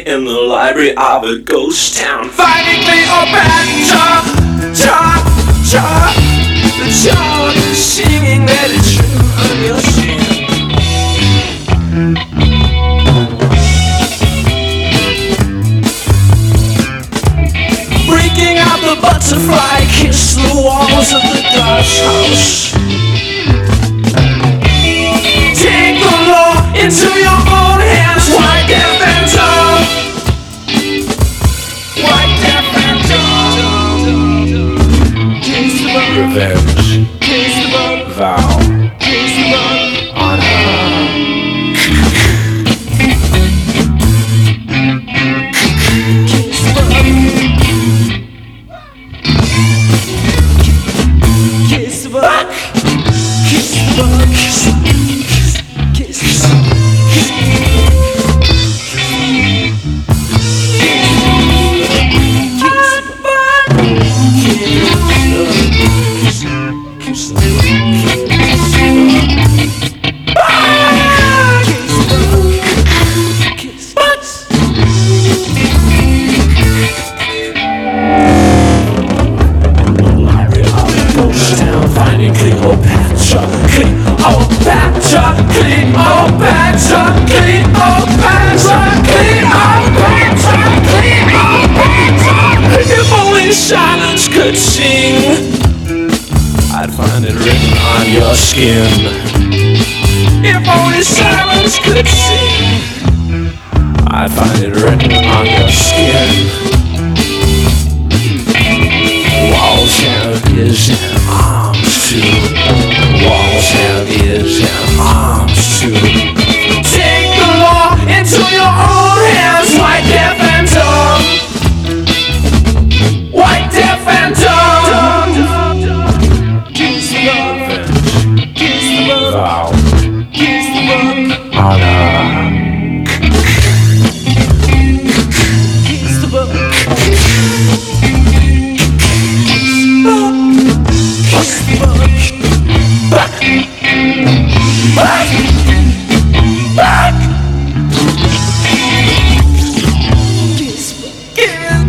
in the library of a ghost town. Finding Cleopatra, the child is singing that it's true on your skin. Breaking out the butterfly, kiss the walls of the glass house. Take the law into your own hands, white death and dumb. White death and dumb. Revenge. Vow. Honor. Kiss the bug. Kiss the bug. Kiss the bug. If only silence could sing, I'd find it written on your skin. If only silence could sing, I'd find it written on your skin. Walls have ears and arms too. Walls have ears and arms too. Take the law into your own hands, white deaf and dumb. White deaf and dumb. Kiss the love. Kiss the love. Vow. Kiss the love. Honor. Kiss the love. Kiss the love. Back. Back. Back. Kiss the love.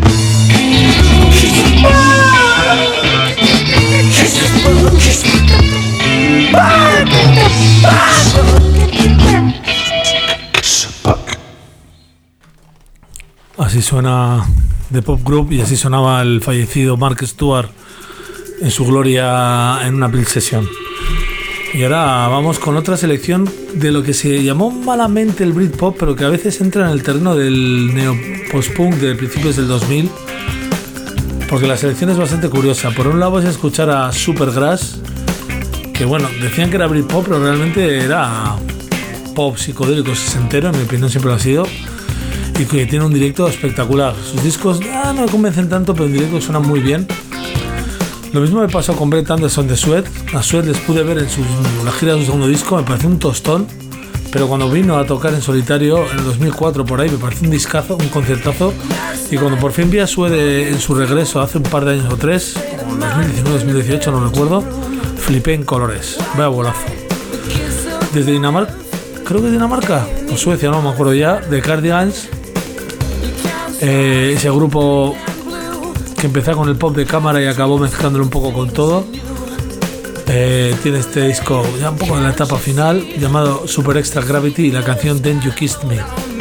Así suena The Pop Group y así sonaba el fallecido Mark Stewart en su gloria en una Peel Session. Y ahora vamos con otra selección de lo que se llamó malamente el Britpop, pero que a veces entra en el terreno del neo-post-punk de principios del 2000, porque la selección es bastante curiosa. Por un lado vas a escuchar a Supergrass, que bueno, decían que era Britpop, pero realmente era pop psicodélico sesentero, en mi opinión siempre lo ha sido, y que tiene un directo espectacular. Sus discos no me convencen tanto, pero en directo suenan muy bien. Lo mismo me pasó con Brett Anderson de Sweat. A Sweat les pude ver en la gira de su segundo disco, me pareció un tostón, pero cuando vino a tocar en solitario en el 2004 por ahí me pareció un discazo, un concertazo. Y cuando por fin vi a Sweat en su regreso hace un par de años o tres, o 2019-2018, no recuerdo, flipé en colores. Vaya bolazo. Desde Dinamarca, creo que Dinamarca o Suecia, no me acuerdo ya, de Cardigans, ese grupo que empezó con el pop de cámara y acabó mezclándolo un poco con todo. Tiene este disco ya un poco en la etapa final llamado Super Extra Gravity y la canción Then You Kissed Me.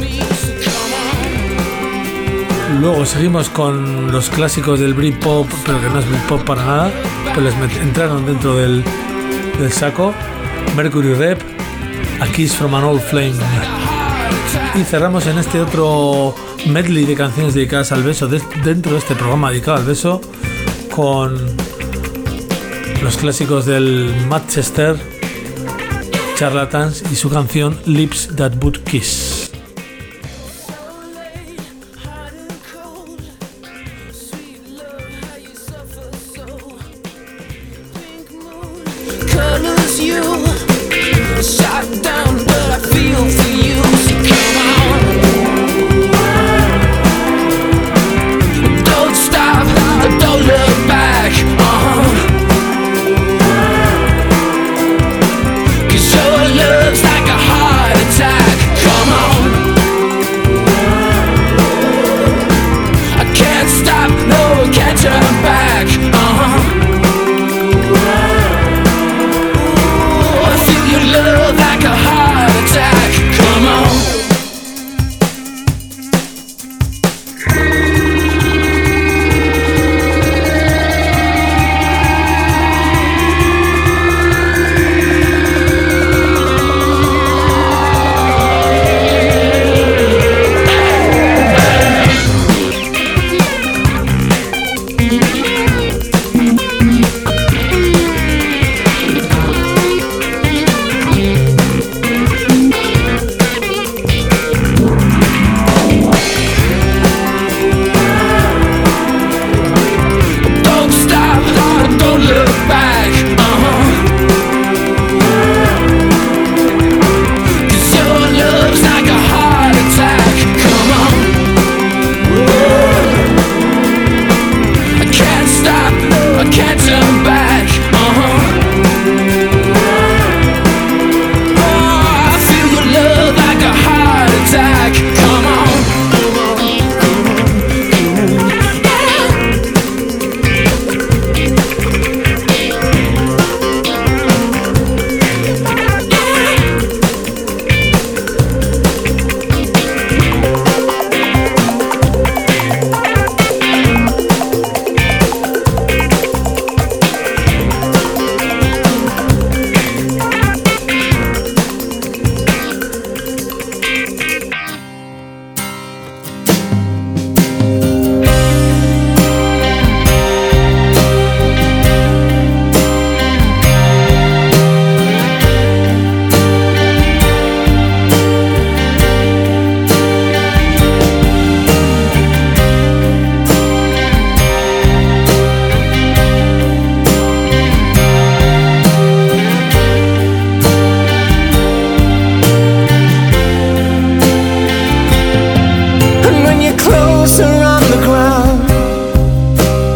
Luego seguimos con los clásicos del Britpop, pero que no es Britpop para nada, pues entraron dentro del saco. Mercury Rev, A Kiss from an Old Flame. Y cerramos en este otro medley de canciones dedicadas al beso, dentro de este programa dedicado al beso, con los clásicos del Manchester, Charlatans, y su canción Lips That Would Kiss.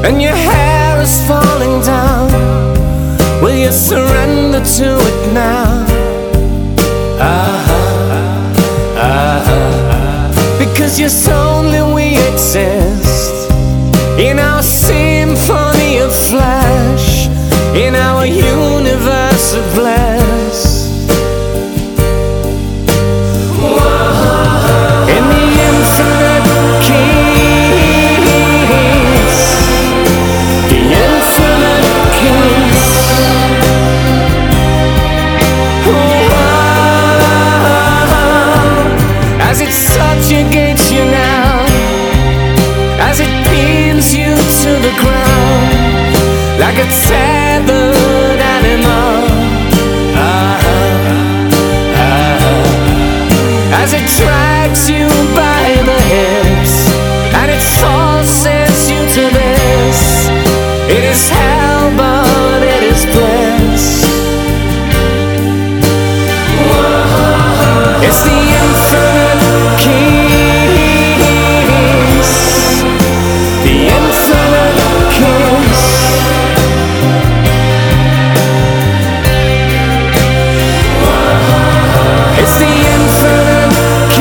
and your hair is falling down. Will you surrender to it now? Because yes, only we exist in our symphony of flesh, in our universe of bliss. In the infinite kiss, the infinite kiss. As it subjugates you now, as it pins you to the ground, like a tethered animal. As it drags you by the hips, and it forces you to this. It is hell, but it is bliss. It's the infinite kiss, the infinite kiss. It's the infinite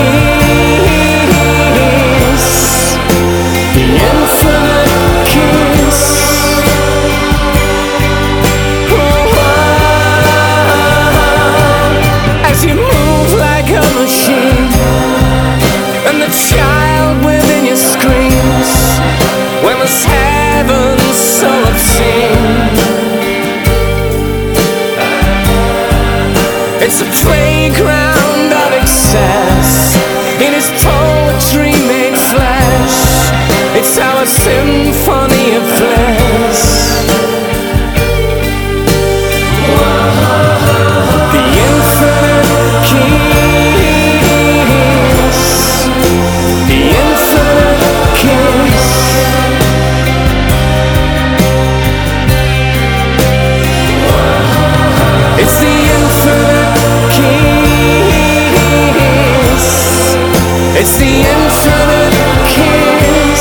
kiss, the infinite kiss. As you move like a machine, and the child within you screams, when this heaven's so obscene. It's a playground of excess, it is poetry made flesh. It's our symphony of bliss. The infinite kiss, the infinite kiss. It's the infinite kiss, it's the infinite kiss.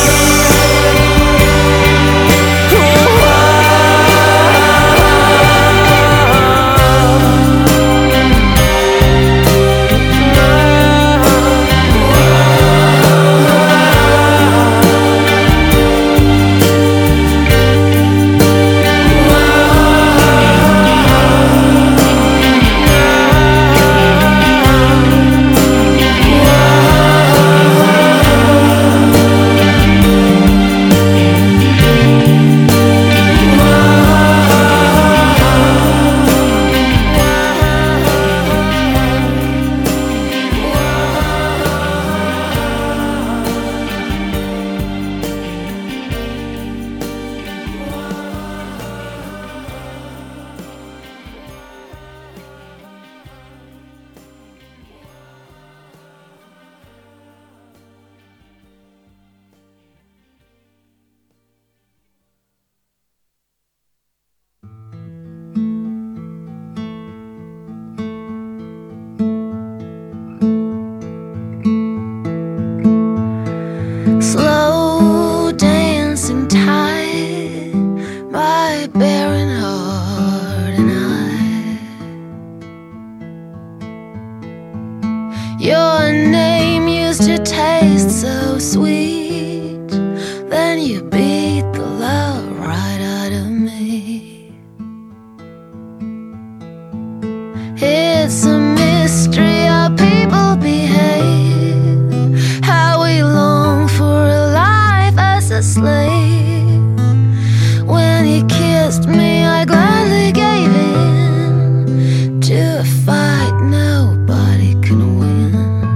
Slow dancing tide, my barren heart and I. Your name used to taste so sweet, then you beat the love right out of me. It's a mystery how people behave, how we long for a life as a slave. When he kissed me, I gladly gave in to a fight nobody can win.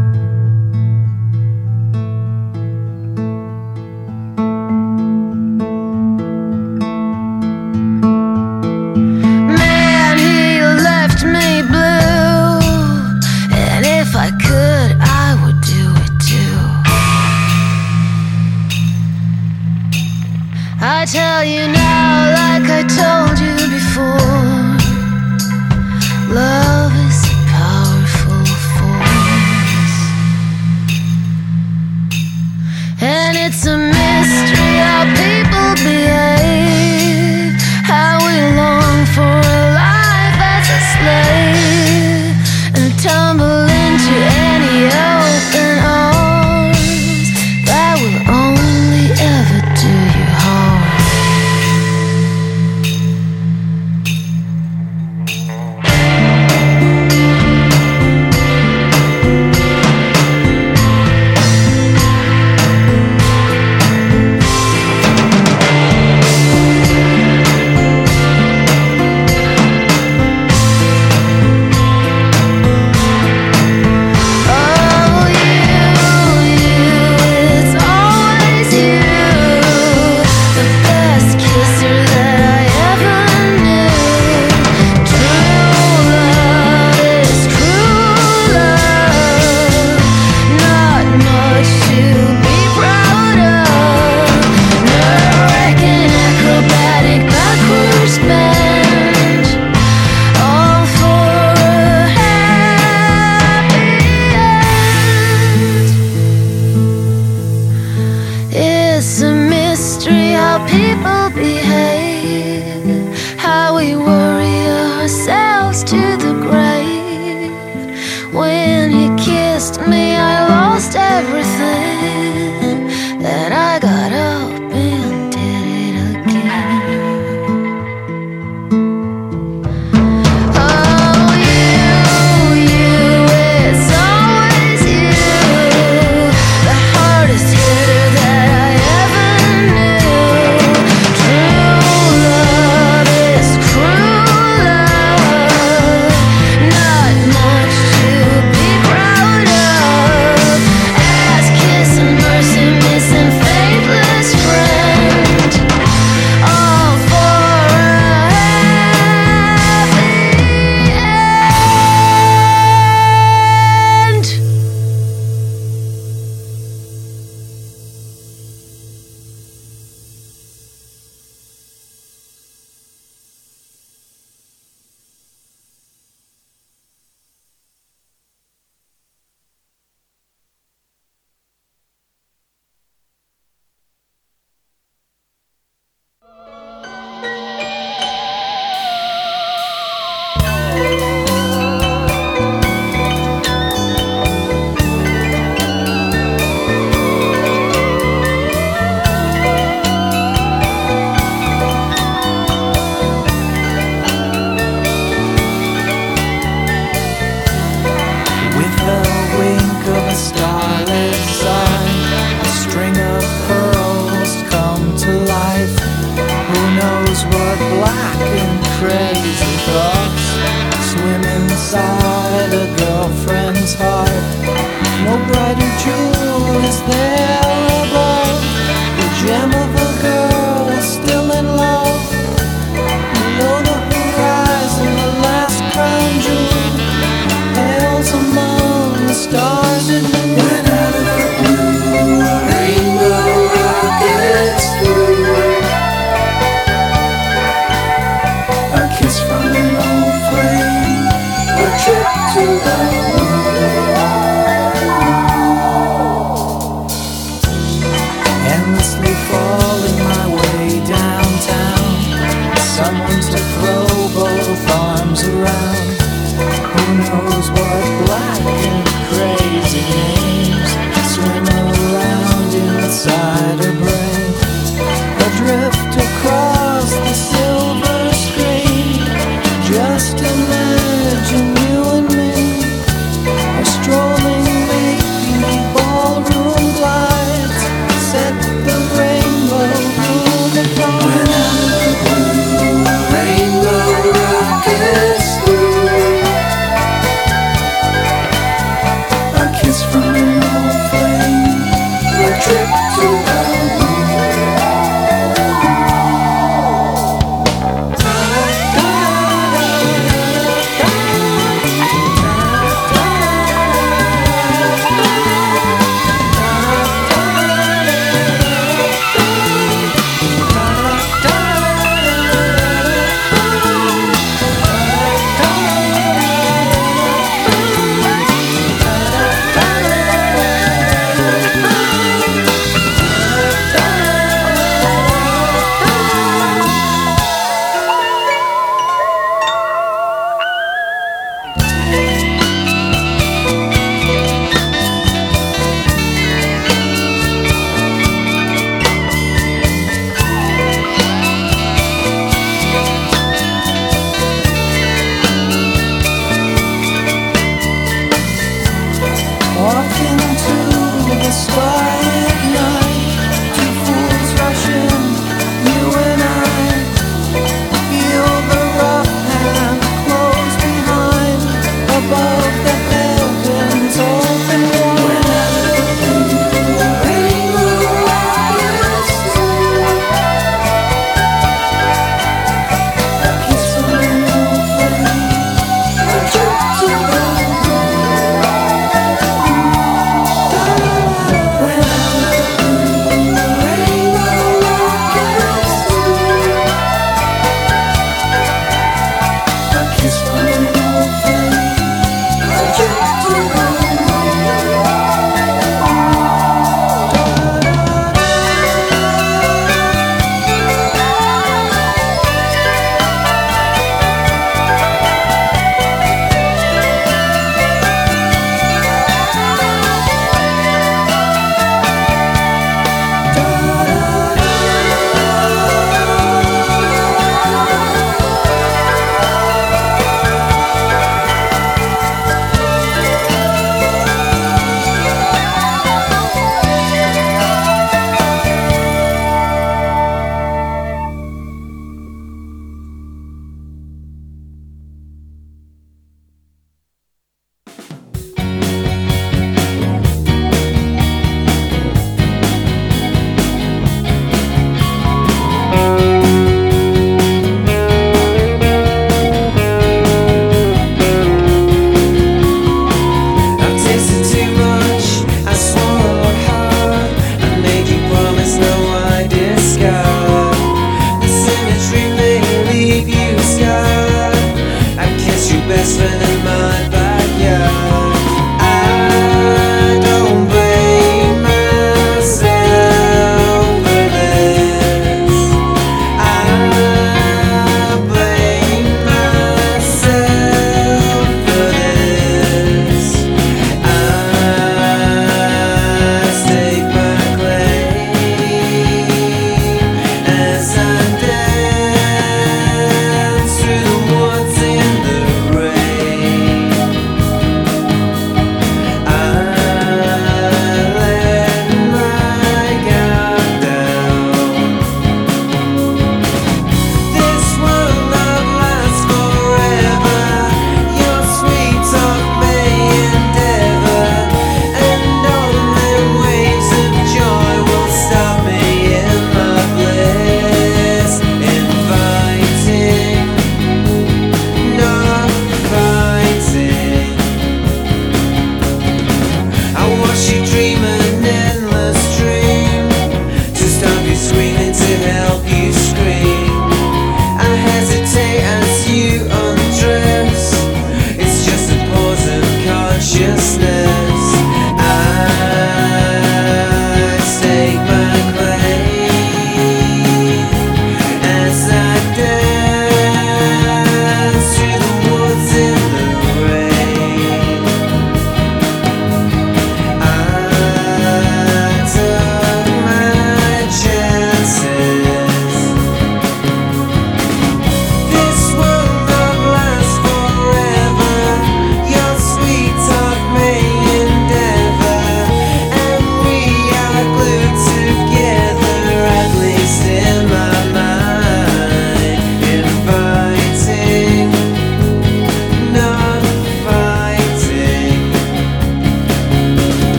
Man, he left me blue, and if I could, I would do it too. I tell you now, like I told you before, love is a powerful force, and it's a mystery how people behave. knows what black and crazy thoughts swim inside a girlfriend's heart. No brighter jewel is there above the gem of a girl still in love. Below the horizon, the last crown jewel hails among the stars at noon. When out of the blue, a rainbow rockets through. A kiss from an old flame, a trip to the moon. Endlessly falling my way downtown, someone to throw both arms around. Who knows what black and crazy names swim around inside her brain. Adrift across the silver screen, just imagine you and me are strolling, making ballroom glides, set the rainbow through the clouds. When out of the blue, rainbow rockets through. A kiss from an old flame, a trip to the moon.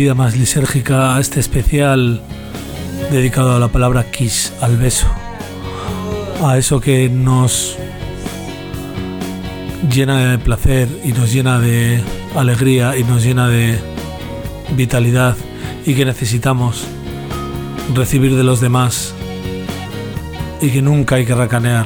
melodía más lisérgica a este especial dedicado a la palabra kiss, al beso, a eso que nos llena de placer y nos llena de alegría y nos llena de vitalidad y que necesitamos recibir de los demás y que nunca hay que racanear.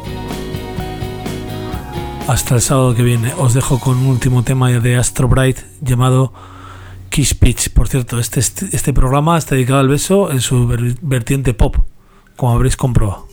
Hasta el sábado que viene os dejo con un último tema de Astro Bright llamado Kiss Pitch. Por cierto, este programa está dedicado al beso en su vertiente pop, como habréis comprobado.